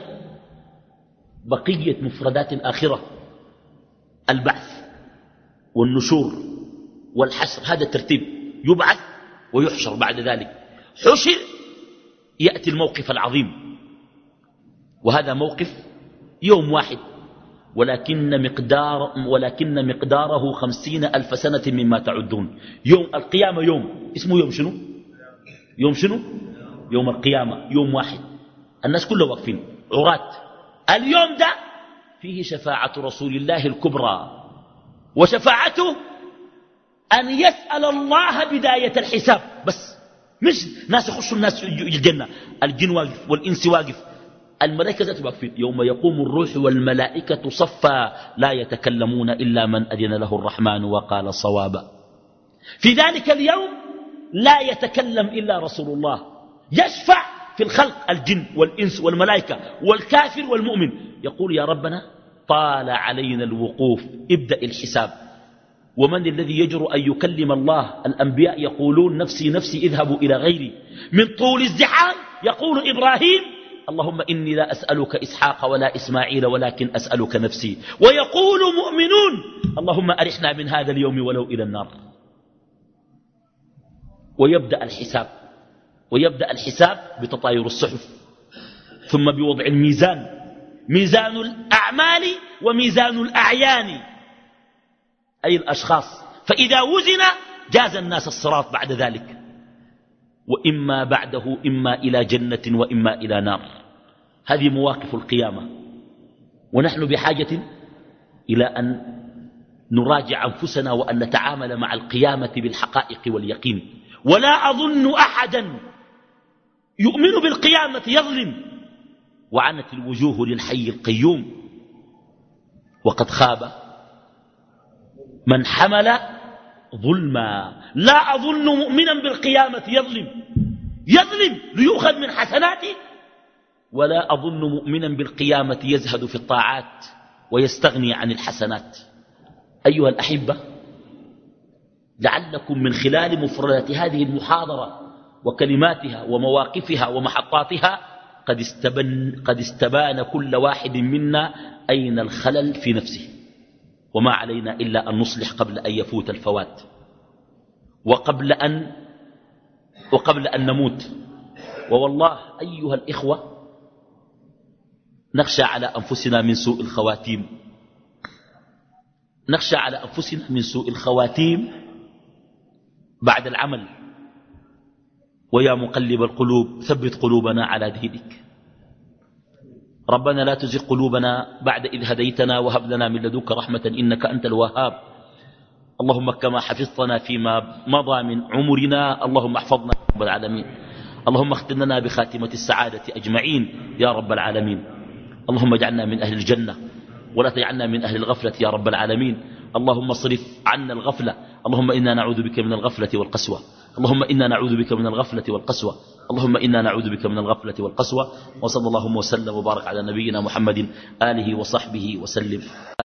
بقية مفردات الآخرة، البعث والنشور والحشر، هذا الترتيب، يبعث ويحشر بعد ذلك. حشر يأتي الموقف العظيم، وهذا موقف يوم واحد، ولكن مقدار ولكن مقداره خمسين ألف سنة مما تعدون. يوم القيامة يوم اسمه يوم شنو؟ يوم شنو؟ يوم القيامة يوم واحد، الناس كلها واقفين عراة. اليوم ده فيه شفاعة رسول الله الكبرى، وشفاعته أن يسأل الله بداية الحساب بس، مش ناس يخشوا الناس الجنة، الجن واقف والإنس واقف، الملائكة ذات واقفين. يوم يقوم الروح والملائكة صفا لا يتكلمون إلا من أذن له الرحمن وقال صوابا. في ذلك اليوم لا يتكلم إلا رسول الله، يشفع في الخلق الجن والإنس والملائكة والكافر والمؤمن، يقول يا ربنا طال علينا الوقوف، ابدأ الحساب. ومن الذي يجرؤ أن يكلم الله؟ الأنبياء يقولون نفسي نفسي اذهبوا إلى غيري. من طول الزحام يقول إبراهيم اللهم إني لا أسألك إسحاق ولا إسماعيل ولكن أسألك نفسي. ويقول مؤمنون اللهم أرحنا من هذا اليوم ولو إلى النار. ويبدأ الحساب، ويبدأ الحساب بتطاير الصحف، ثم بوضع الميزان، ميزان الأعمال وميزان الأعيان، أي الأشخاص، فإذا وزن جاز الناس الصراط بعد ذلك، وإما بعده إما إلى جنة وإما إلى نار. هذه مواقف القيامة، ونحن بحاجة إلى أن نراجع أنفسنا وأن نتعامل مع القيامة بالحقائق واليقين. ولا أظن أحدا يؤمن بالقيامة يظلم، وعنت الوجوه للحي القيوم، وقد خاب من حمل ظلما. لا أظن مؤمنا بالقيامة يظلم يظلم ليؤخذ من حسناته، ولا أظن مؤمنا بالقيامة يزهد في الطاعات ويستغني عن الحسنات. أيها الأحبة، لعلكم من خلال مفردات هذه المحاضرة وكلماتها ومواقفها ومحطاتها قد استبان, قد استبان كل واحد منا أين الخلل في نفسه، وما علينا إلا أن نصلح قبل أن يفوت الفوات، وقبل أن, وقبل أن نموت. ووالله أيها الإخوة نخشى على أنفسنا من سوء الخواتيم، نخشى على أنفسنا من سوء الخواتيم بعد العمل. ويا مقلب القلوب ثبت قلوبنا على دينك. ربنا لا تزغ قلوبنا بعد إذ هديتنا وهب لنا من لدنك رحمة إنك أنت الوهاب. اللهم كما حفظتنا فيما مضى من عمرنا اللهم احفظنا يا رب العالمين. اللهم اختم لنا بخاتمة السعادة أجمعين يا رب العالمين. اللهم اجعلنا من أهل الجنة ولا تجعلنا من أهل الغفلة يا رب العالمين. اللهم اصرف عنا الغفلة. اللهم إنا نعوذ بك من الغفلة والقسوة. اللهم إنا نعوذ بك من الغفلة والقسوة. اللهم إنا نعوذ بك من الغفلة والقسوة. وصلى اللهم وسلم وبارك على نبينا محمد آله وصحبه وسلم.